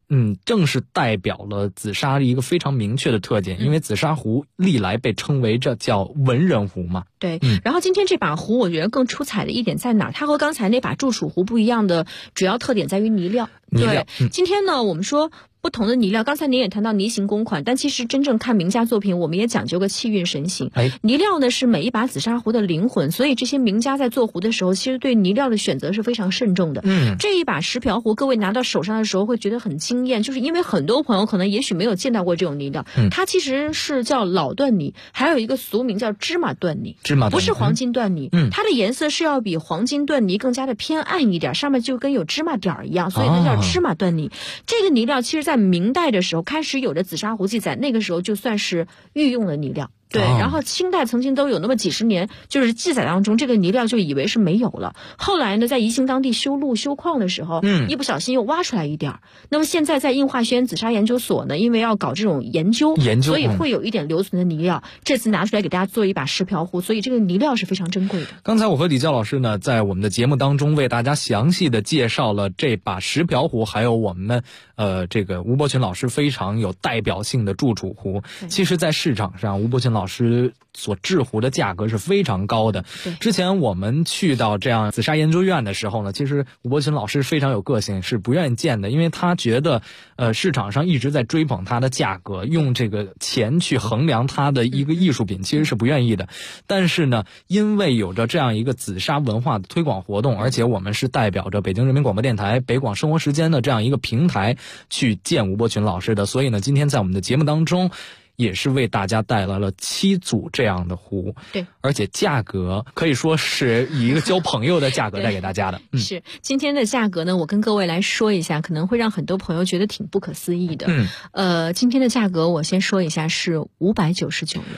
正是代表了紫砂一个非常明确的特点，因为紫砂壶历来被称为这叫文人壶嘛。 对，然后今天这把壶我觉得更出彩的一点在哪儿？它和刚才那把祝楚壶不一样的主要特点在于泥料。对，今天呢我们说不同的泥料，刚才您也谈到泥形公款，但其实真正看名家作品，我们也讲究个气韵神形。泥料呢是每一把紫砂壶的灵魂，所以这些名家在做壶的时候，其实对泥料的选择是非常慎重的。这一把石瓢壶，各位拿到手上的时候会觉得很惊艳，就是因为很多朋友可能也许没有见到过这种泥料，它其实是叫老缎泥，还有一个俗名叫芝麻缎泥，不是黄金缎泥。它的颜色是要比黄金缎泥更加的偏暗一点，上面就跟有芝麻点一样，所以它叫芝麻缎泥。这个泥料其实在明代的时候开始有的紫砂壶记载，那个时候就算是御用的泥料。对，然后清代曾经都有那么几十年，就是记载当中这个泥料就以为是没有了。后来呢，在宜兴当地修路修矿的时候，一不小心又挖出来一点。那么现在在应化学院紫砂研究所呢，因为要搞这种研究，所以会有一点留存的泥料。这次拿出来给大家做一把石瓢壶，所以这个泥料是非常珍贵的。 刚才我和李教老师呢，在我们的节目当中为大家详细的介绍了这把石瓢壶，还有我们这个吴伯群老师非常有代表性的祝楚壶。其实在市场上，吴伯群老师所制壶的价格是非常高的。之前我们去到这样紫砂研究院的时候呢，其实吴伯群老师非常有个性，是不愿意见的，因为他觉得市场上一直在追捧它的价格，用这个钱去衡量它的一个艺术品，其实是不愿意的。但是呢，因为有着这样一个紫砂文化的推广活动，而且我们是代表着北京人民广播电台北广生活时间的这样一个平台去见吴伯群老师的，所以呢，今天在我们的节目当中也是为大家带来了7组这样的壶。对，而且价格可以说是以一个交朋友的价格带给大家的。 是，今天的价格呢，我跟各位来说一下，可能会让很多朋友觉得挺不可思议的。今天的价格我先说一下是599元。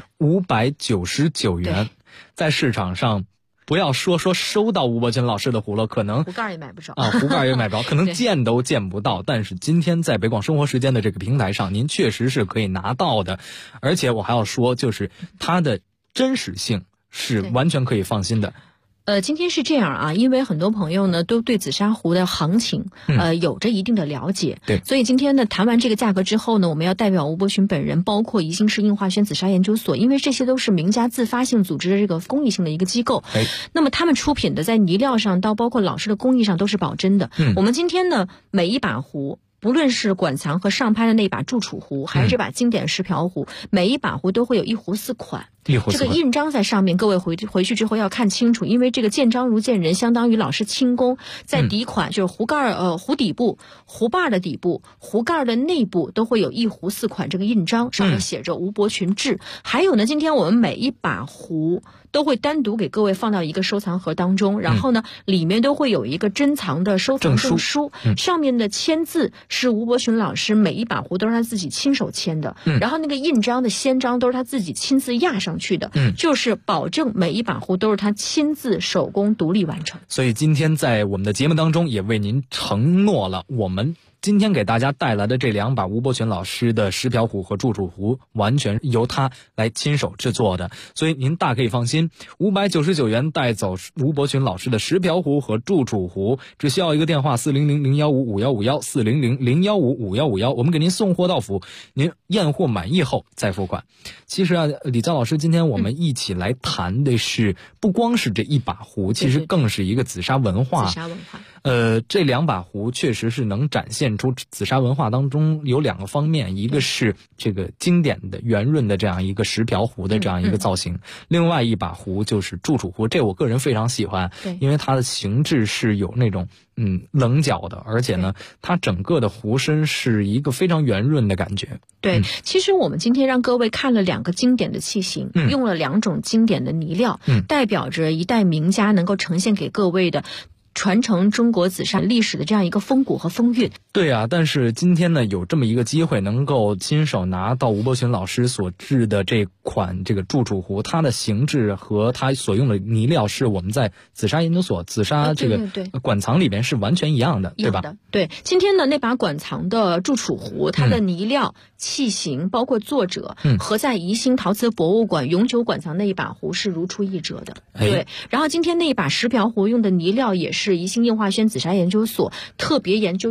599元，在市场上不要说收到吴伯群老师的壶了，可能壶盖也买不着壶盖也买不着，可能见都见不到。但是今天在北广生活时间的这个平台上，您确实是可以拿到的。而且我还要说，就是它的真实性是完全可以放心的。 今天是这样啊，因为很多朋友呢都对紫砂壶的行情有着一定的了解，对，所以今天呢谈完这个价格之后呢，我们要代表吴伯群本人，包括宜兴市应化轩紫砂研究所，因为这些都是名家自发性组织的这个公益性的一个机构，那么他们出品的在泥料上到包括老师的工艺上都是保真的。我们今天呢每一把壶，不论是馆藏和上拍的那把祝楚壶，还是这把经典石瓢壶，每一把壶都会有1壶4款。这个印章在上面，各位回去之后要看清楚，因为这个见章如见人，相当于老师亲工。在底款就是壶盖壶底部、壶把的底部、壶盖的内部都会有1壶4款这个印章，上面写着吴伯群志。还有呢，今天我们每一把壶都会单独给各位放到一个收藏盒当中，然后呢里面都会有一个珍藏的收藏证书，上面的签字是吴伯群老师每一把壶都是他自己亲手签的，然后那个印章的先章都是他自己亲自压上去的，就是保证每一把壶都是他亲自手工独立完成。 所以今天在我们的节目当中也为您承诺了，我们今天给大家带来的这2把吴伯群老师的石瓢壶和祝楚壶，完全由他来亲手制作的，所以您大可以放心，599元带走吴伯群老师的石瓢壶和祝楚壶，只需要一个电话400-015-5151 400-015-5151，我们给您送货到府，您验货满意后再付款。其实啊，李教老师，今天我们一起来谈的是不光是这一把壶，其实更是一个紫砂文化。 紫砂文化。 这2把壶确实是能展现出紫砂文化当中有2个方面，一个是这个经典的圆润的这样一个石瓢壶的这样一个造型，另外一把壶就是祝楚壶，这我个人非常喜欢，因为它的形制是有那种棱角的，而且呢它整个的壶身是一个非常圆润的感觉。 对，其实我们今天让各位看了2个经典的器型，用了2种经典的泥料，代表着一代名家能够呈现给各位的传承中国紫砂历史的这样一个风骨和风韵。 对啊，但是今天呢有这么一个机会能够亲手拿到吴伯群老师所制的这款这个祝楚壶，它的形制和它所用的泥料是我们在紫砂研究所紫砂这个馆藏里边是完全一样的，对吧？ 对，今天的那把馆藏的祝楚壶，它的泥料、器型包括作者和在宜兴陶瓷博物馆永久馆藏那一把壶是如出一辙的。对，然后今天那一把石瓢壶用的泥料也是宜兴应化轩紫砂研究所特别研究特批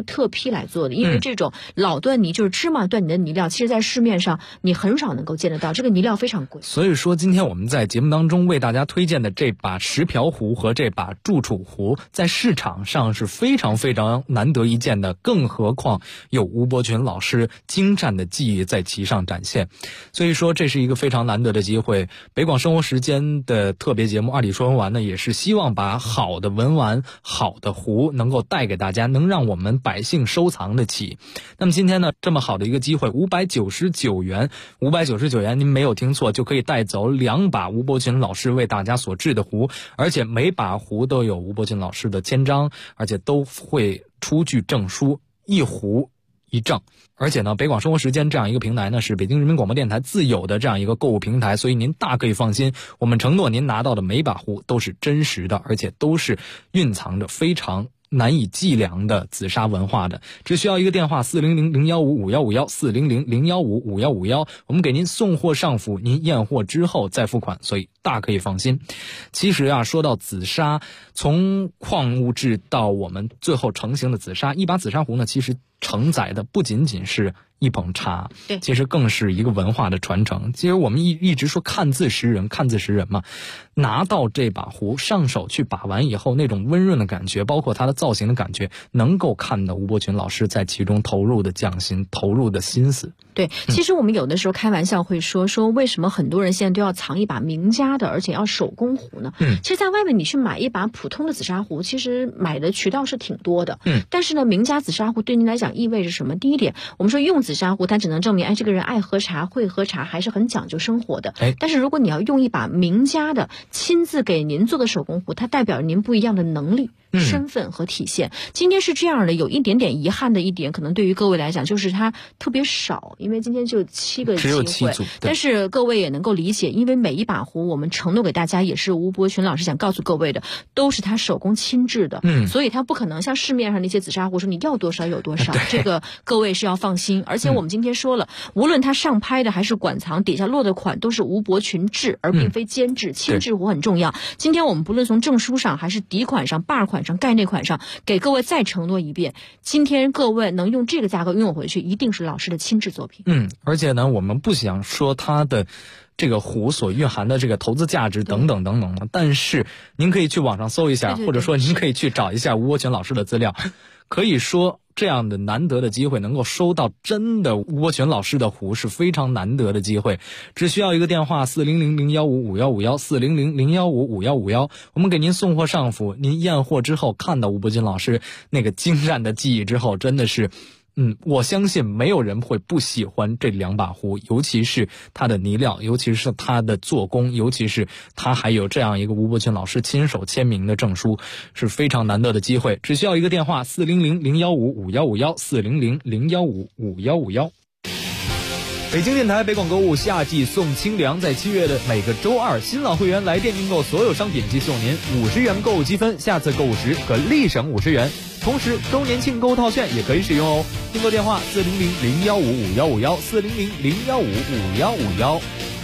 坯来做的，因为这种老段泥就是芝麻段泥的泥料，其实在市面上你很少能够见得到，这个泥料非常贵。 所以说今天我们在节目当中为大家推荐的这把石瓢壶和这把铸杵壶在市场上是非常非常难得一见的，更何况有吴伯群老师精湛的技艺在其上展现，所以说这是一个非常难得的机会。北广生活时间的特别节目二里说文玩呢，也是希望把好的文玩、好的壶能够带给大家，能让我们百姓收藏得起。那么今天呢，这么好的一个机会，599元，599元，您没有听错，就可以带走2把吴伯群老师为大家所制的壶，而且每把壶都有吴伯群老师的签章，而且都会出具证书，一壶一证。而且呢，北广生活时间这样一个平台呢，是北京人民广播电台自有的这样一个购物平台，所以您大可以放心，我们承诺您拿到的每把壶都是真实的，而且都是蕴藏着非常难以计量的紫砂文化的。只需要一个电话400-015-5151，400-015-5151，我们给您送货上府，您验货之后再付款，所以大可以放心。其实啊，说到紫砂，从矿物质到我们最后成型的紫砂，一把紫砂壶呢，其实承载的不仅仅是一捧茶， 对， 其实更是一个文化的传承。其实我们一直说看字识人，看字识人嘛。拿到这把壶上手去把玩以后，那种温润的感觉，包括它的造型的感觉，能够看到吴伯群老师在其中投入的匠心，投入的心思。 对，其实我们有的时候开玩笑会说为什么很多人现在都要藏一把名家的，而且要手工壶呢？其实在外面你去买一把普通的紫砂壶，其实买的渠道是挺多的。但是呢，名家紫砂壶对您来讲意味着什么？第一点，我们说用紫砂壶，它只能证明这个人爱喝茶、会喝茶，还是很讲究生活的。但是如果你要用一把名家的亲自给您做的手工壶，它代表您不一样的能力、身份和体现。今天是这样的，有一点点遗憾的一点，可能对于各位来讲就是它特别少，因为今天就7个机会， 只有7组。 但是各位也能够理解，因为每一把壶我们承诺给大家，也是吴伯群老师想告诉各位的，都是他手工亲制的。所以他不可能像市面上那些紫砂壶说你要多少有多少，这个各位是要放心。而且我们今天说了，无论他上拍的还是馆藏底下落的款，都是吴伯群制，而并非监制。亲制壶很重要。今天我们不论从证书上还是底款上、把款上、概内款上，给各位再承诺一遍，今天各位能用这个价格拥有回去，一定是老师的亲制作品。 而且呢，我们不想说它的这个壶所蕴含的这个投资价值等等等等的，但是您可以去网上搜一下，或者说您可以去找一下吴伯群老师的资料。可以说这样的难得的机会能够收到真的吴伯群老师的壶是非常难得的机会。只需要一个电话400-015-5151，400-015-5151，我们给您送货上府，您验货之后看到吴伯群老师那个精湛的技艺之后，真的是我相信没有人会不喜欢这2把壶，尤其是它的泥料，尤其是它的做工，尤其是它还有这样一个吴伯群老师亲手签名的证书，是非常难得的机会。只需要一个电话400-015-5151，400-015-5151。北京电台北广购物夏季送清凉，在7月的每个周二，新老会员来电订购所有商品即送您50元购物积分，下次购物时可立省50元。同时周年庆购物套券也可以使用哦。订购电话400-015-5151，400-015-5151。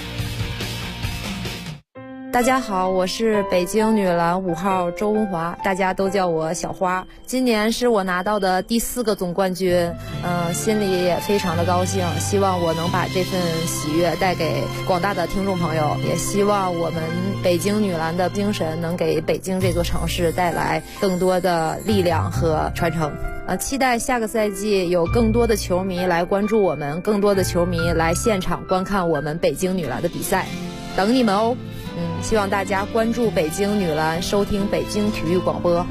大家好，我是北京女篮5号周文华，大家都叫我小花。今年是我拿到的第4个总冠军，心里也非常的高兴，希望我能把这份喜悦带给广大的听众朋友，也希望我们北京女篮的精神能给北京这座城市带来更多的力量和传承。期待下个赛季有更多的球迷来关注我们，更多的球迷来现场观看我们北京女篮的比赛，等你们哦。希望大家关注北京女篮，收听北京体育广播。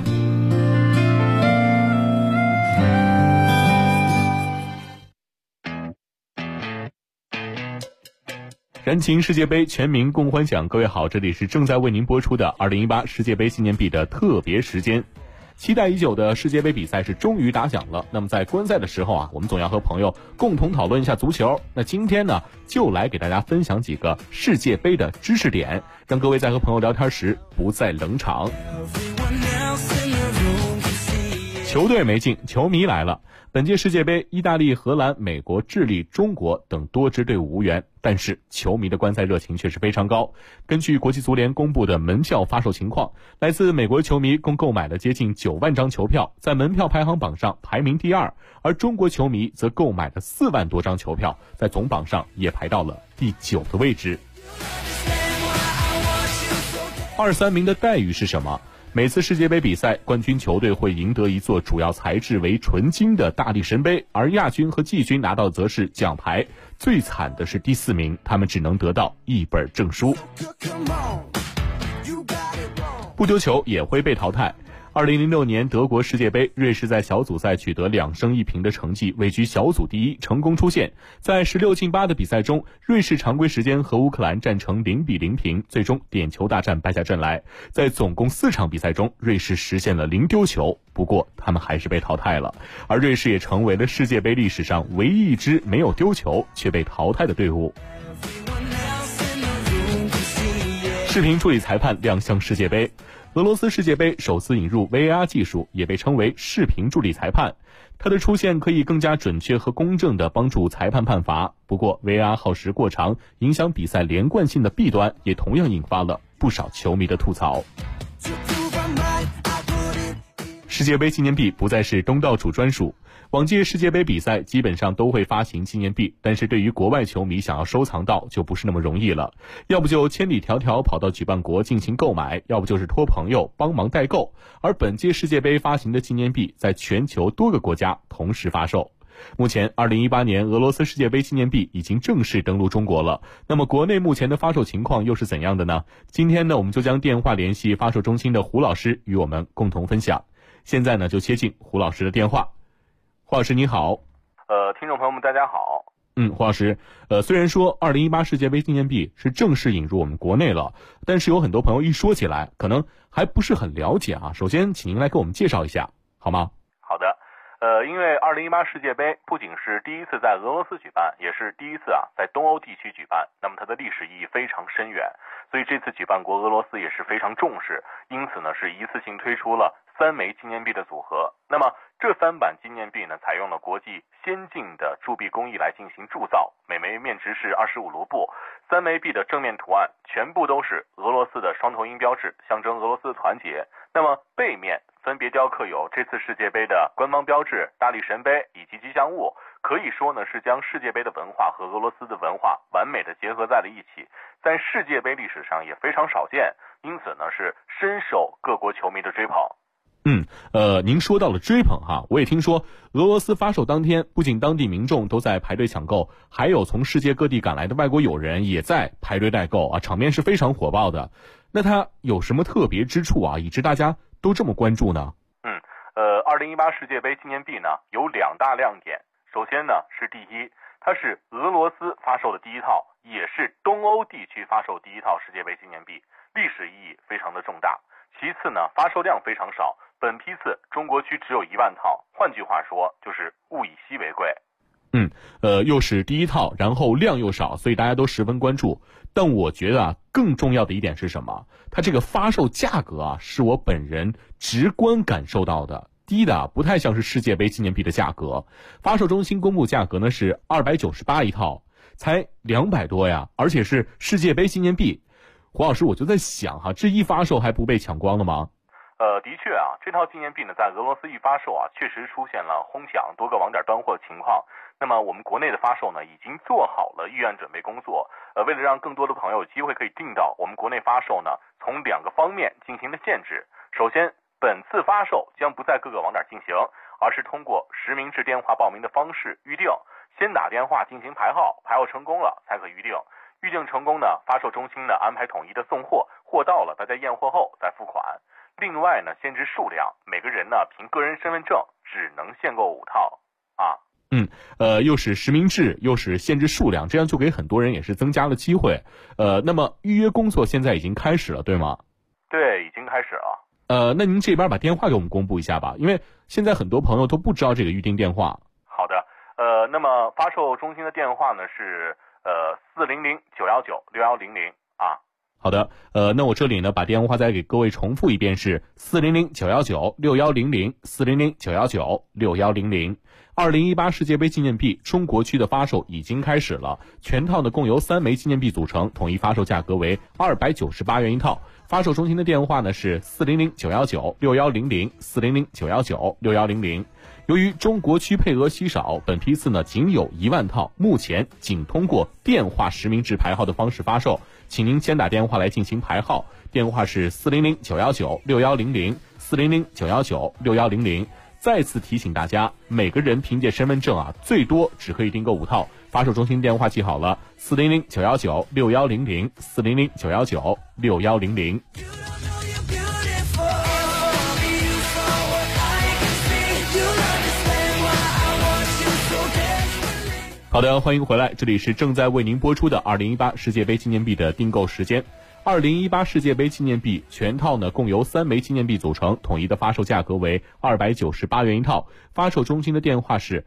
燃情世界杯，全民共欢享。各位好，这里是正在为您播出的2018世界杯纪念币的特别时间。期待已久的世界杯比赛是终于打响了。那么在观赛的时候我们总要和朋友共同讨论一下足球。那今天呢，就来给大家分享几个世界杯的知识点，让各位在和朋友聊天时不再冷场。 球队没进，球迷来了。本届世界杯，意大利、荷兰、美国、智利、中国等多支队伍无缘，但是球迷的观赛热情却是非常高。根据国际足联公布的门票发售情况，来自美国球迷共购买了接近9万张球票，在门票排行榜上排名第2，而中国球迷则购买了4万多张球票，在总榜上也排到了第9的位置。23名的待遇是什么？每次世界杯比赛，冠军球队会赢得一座主要材质为纯金的大力神杯，而亚军和季军拿到则是奖牌。最惨的是第4名，他们只能得到一本证书。不丢球也会被淘汰。2006年德国世界杯，瑞士在小组赛取得2胜1平的成绩，位居小组第1，成功出线。在16进8的比赛中，瑞士常规时间和乌克兰战成0-0平，最终点球大战败下阵来。在总共4场比赛中，瑞士实现了0丢球，不过他们还是被淘汰了。而瑞士也成为了世界杯历史上唯一一支没有丢球却被淘汰的队伍。视频助理裁判亮相世界杯。俄罗斯世界杯首次引入 VAR 技术，也被称为视频助理裁判。它的出现可以更加准确和公正地帮助裁判判罚。不过 VAR 耗时过长，影响比赛连贯性的弊端也同样引发了不少球迷的吐槽。世界杯纪念币不再是东道主专属。往届世界杯比赛基本上都会发行纪念币，但是对于国外球迷想要收藏到就不是那么容易了，要不就千里迢迢跑到举办国进行购买，要不就是托朋友帮忙代购。而本届世界杯发行的纪念币在全球多个国家同时发售。目前2018年俄罗斯世界杯纪念币已经正式登陆中国了，那么国内目前的发售情况又是怎样的呢？今天呢，我们就将电话联系发售中心的胡老师与我们共同分享。现在呢，就接进胡老师的电话。胡老师你好。 听众朋友们大家好。 胡老师，虽然说2018世界杯纪念币是正式引入我们国内了，但是有很多朋友一说起来可能还不是很了解啊。首先请您来给我们介绍一下好吗？ 好的。因为2018世界杯不仅是第一次在俄罗斯举办，也是第一次在东欧地区举办，那么它的历史意义非常深远，所以这次举办国俄罗斯也是非常重视，因此呢是一次性推出了3枚纪念币的组合。那么这3版纪念币呢，采用了国际先进的铸币工艺来进行铸造，每枚面值是25卢布。3枚币的正面图案全部都是俄罗斯的双头鹰标志，象征俄罗斯的团结。那么背面分别雕刻有这次世界杯的官方标志、大力神杯以及吉祥物，可以说呢是将世界杯的文化和俄罗斯的文化完美的结合在了一起，在世界杯历史上也非常少见，因此呢是深受各国球迷的追捧。 您说到了追捧哈，我也听说俄罗斯发售当天，不仅当地民众都在排队抢购，还有从世界各地赶来的外国友人也在排队代购啊，场面是非常火爆的。那它有什么特别之处啊，以致大家都这么关注呢 ？2018世界杯纪念币呢有2大亮点。首先呢是第一，它是俄罗斯发售的第一套，也是东欧地区发售第一套世界杯纪念币，历史意义非常的重大。其次呢，发售量非常少，本批次中国区只有1万套，换句话说就是物以稀为贵。 又是第一套，然后量又少，所以大家都十分关注。但我觉得更重要的一点是什么？它这个发售价格是我本人直观感受到的，低的不太像是世界杯纪念币的价格。发售中心公布价格呢是298一套，才200多呀，而且是世界杯纪念币。胡老师，我就在想这一发售还不被抢光了吗？ 的确这套纪念币呢，在俄罗斯一发售确实出现了哄抢、多个网点断货的情况。那么我们国内的发售呢，已经做好了预案准备工作。为了让更多的朋友有机会可以订到，我们国内发售呢，从2个方面进行了限制。首先，本次发售将不在各个网点进行，而是通过实名制电话报名的方式预定，先打电话进行排号，排号成功了才可预定。预定成功呢，发售中心呢安排统一的送货，货到了大家验货后再付款。另外呢，限制数量，每个人呢凭个人身份证只能限购5套又是实名制，又是限制数量，这样就给很多人也是增加了机会。那么预约工作现在已经开始了，对吗？ 对，已经开始了。 那您这边把电话给我们公布一下吧，因为现在很多朋友都不知道这个预订电话。 好的，那么发售中心的电话呢是400-919-6100 好的，那我这里呢把电话再给各位重复一遍，是400-919-6100，400-919-6100。2018世界杯纪念币中国区的发售已经开始了，全套呢共由3枚纪念币组成，统一发售价格为298元一套。发售中心的电话呢是400-919-6100，400-919-6100。由于中国区配额稀少，本批次呢仅有1万套，目前仅通过电话实名制排号的方式发售，请您先打电话来进行排号，电话是400-919-6100，400-919-6100。再次提醒大家，每个人凭借身份证最多只可以订购5套。发售中心电话记好了，400-919-6100，400-919-6100。好的，欢迎回来，这里是正在为您播出的2018世界杯纪念币的订购时间。2018世界杯纪念币全套呢共由3枚纪念币组成，统一的发售价格为298元一套。发售中心的电话是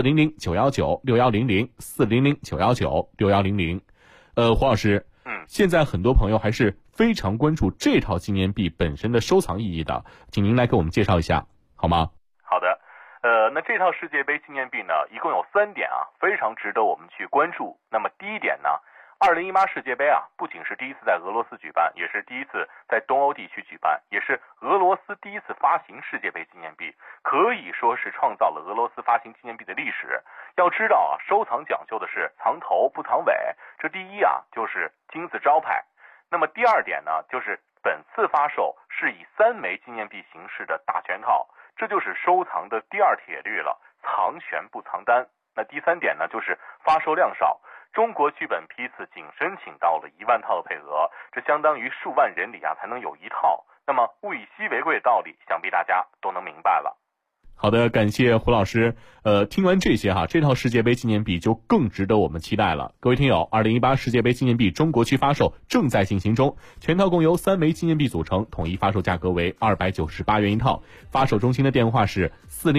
400-919-6100，400-919-6100。胡老师，现在很多朋友还是非常关注这套纪念币本身的收藏意义的，请您来给我们介绍一下好吗？ 好的，那这套世界杯纪念币呢一共有3点非常值得我们去关注。那么第一点呢，2018世界杯不仅是第一次在俄罗斯举办，也是第一次在东欧地区举办，也是俄罗斯第一次发行世界杯纪念币，可以说是创造了俄罗斯发行纪念币的历史。要知道收藏讲究的是藏头不藏尾，这第一就是金字招牌。那么第二点呢，就是本次发售是以3枚纪念币形式的大全套，这就是收藏的第2铁律了，藏全不藏单。那第3点呢，就是发售量少。中国区本批次仅申请到了1万套的配额，这相当于数万人里才能有1套。那么物以稀为贵的道理，想必大家都能明白了。 好的，感谢胡老师。听完这些这套世界杯纪念币就更值得我们期待了。各位听友，2018世界杯纪念币中国区发售正在进行中，全套共由3枚纪念币组成，统一发售价格为298元一套。发售中心的电话是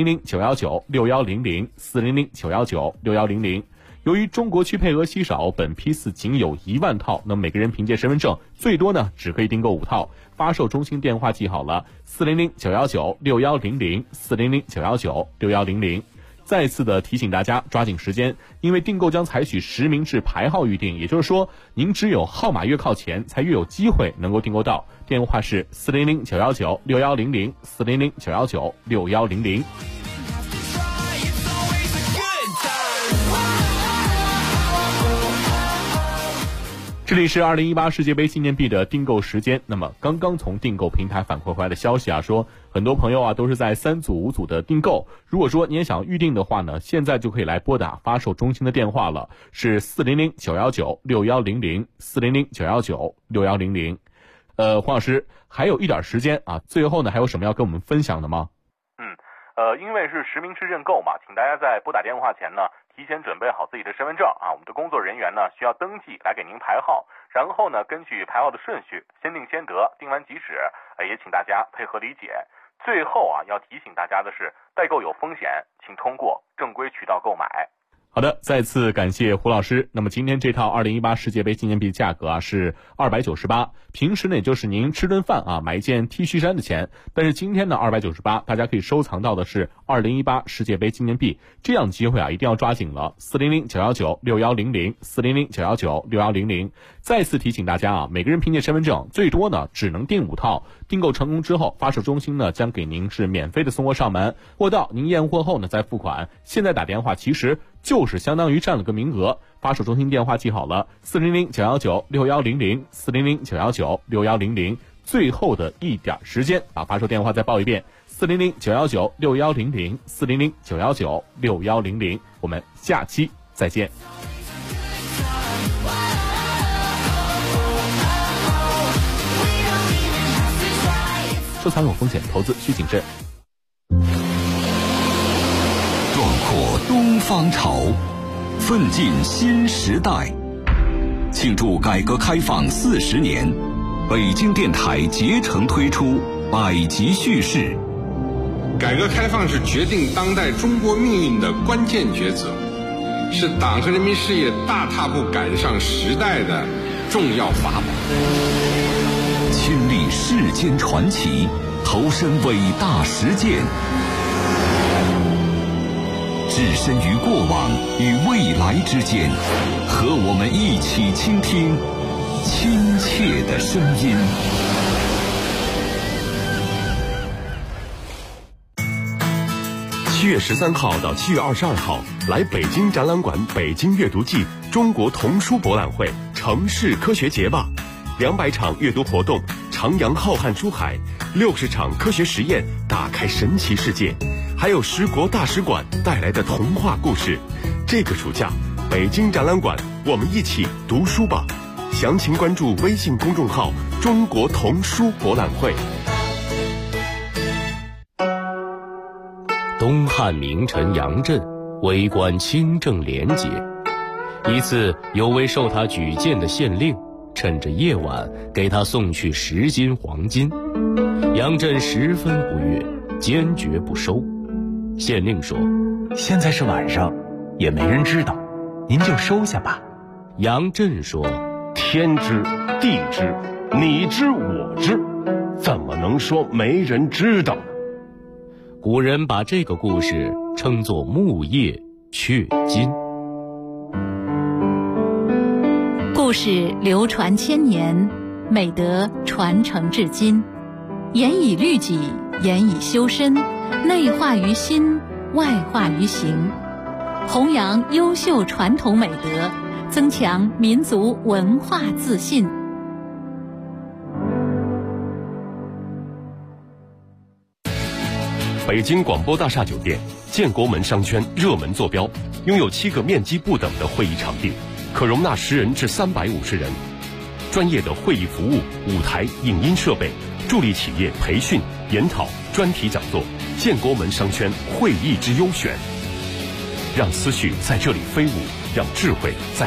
400-919-6100，400-919-6100。由于中国区配额稀少，本批次仅有1万套，那每个人凭借身份证最多呢只可以订购5套。发售中心电话记好了，400-919-6100，400-919-6100。再次的提醒大家抓紧时间，因为订购将采取实名制排号预订，也就是说您只有号码越靠前才越有机会能够订购到。电话是400-919-6100，400-919-6100。这里是2018世界杯纪念币的订购时间。那么刚刚从订购平台反馈回来的消息说很多朋友都是在3组5组的订购。如果说你也想预定的话呢，现在就可以来拨打发售中心的电话了，是400-919-6100，400-919-6100。黄老师还有一点时间最后呢还有什么要跟我们分享的吗？ 因为是实名制认购嘛，请大家在拨打电话前呢提前准备好自己的身份证我们的工作人员呢需要登记来给您排号，然后呢根据排号的顺序先定先得，定完即止，也请大家配合理解。最后要提醒大家的是，代购有风险，请通过正规渠道购买。 好的，再次感谢胡老师。那么今天这套2018世界杯纪念币价格是298，平时呢也就是您吃顿饭买一件 T 恤衫的钱，但是今天呢298，大家可以收藏到的是2018世界杯纪念币，这样机会一定要抓紧了。400-919-6100，400-919-6100。再次提醒大家每个人凭借身份证最多呢只能订5套，订购成功之后，发售中心呢将给您是免费的送货上门，货到您验货后呢再付款。现在打电话其实就是相当于占了个名额。发售中心电话记好了，400-919-6100，400-919-6100。最后的一点时间把发售电话再报一遍，400-919-6100，400-919-6100。我们下期再见。收藏有风险，投资需谨慎。 壮阔东方潮，奋进新时代。庆祝改革开放40年，北京电台竭诚推出百集叙事。 改革开放是决定当代中国命运的关键抉择，是党和人民事业大踏步赶上时代的重要法宝。 亲历世间传奇，投身伟大实践，置身于过往与未来之间，和我们一起倾听亲切的声音。 7月13号到7月22号，来北京展览馆北京阅读季中国童书博览会城市科学节吧，200场阅读活动，徜徉浩瀚书海，60场科学实验，打开神奇世界，还有10国大使馆带来的童话故事。这个暑假，北京展览馆，我们一起读书吧！详情关注微信公众号“中国童书博览会”。 东汉名臣杨震为官清正廉洁，一次有位受他举荐的县令趁着夜晚给他送去10斤黄金，杨震十分不悦，坚决不收。县令说：“ 现在是晚上，也没人知道，您就收下吧。” 杨震说：“ 天知地知，你知我知，怎么能说没人知道呢？” 古人把这个故事称作木叶雀金。 故事流传千年，美德传承至今，严以律己，严以修身，内化于心，外化于行，弘扬优秀传统美德，增强民族文化自信。 北京广播大厦酒店建国门商圈热门坐标，拥有7个面积不等的会议场地，可容纳10人至350人。专业的会议服务、舞台、影音设备，助力企业培训、研讨、专题讲座。建国门商圈会议之优选，让思绪在这里飞舞，让智慧在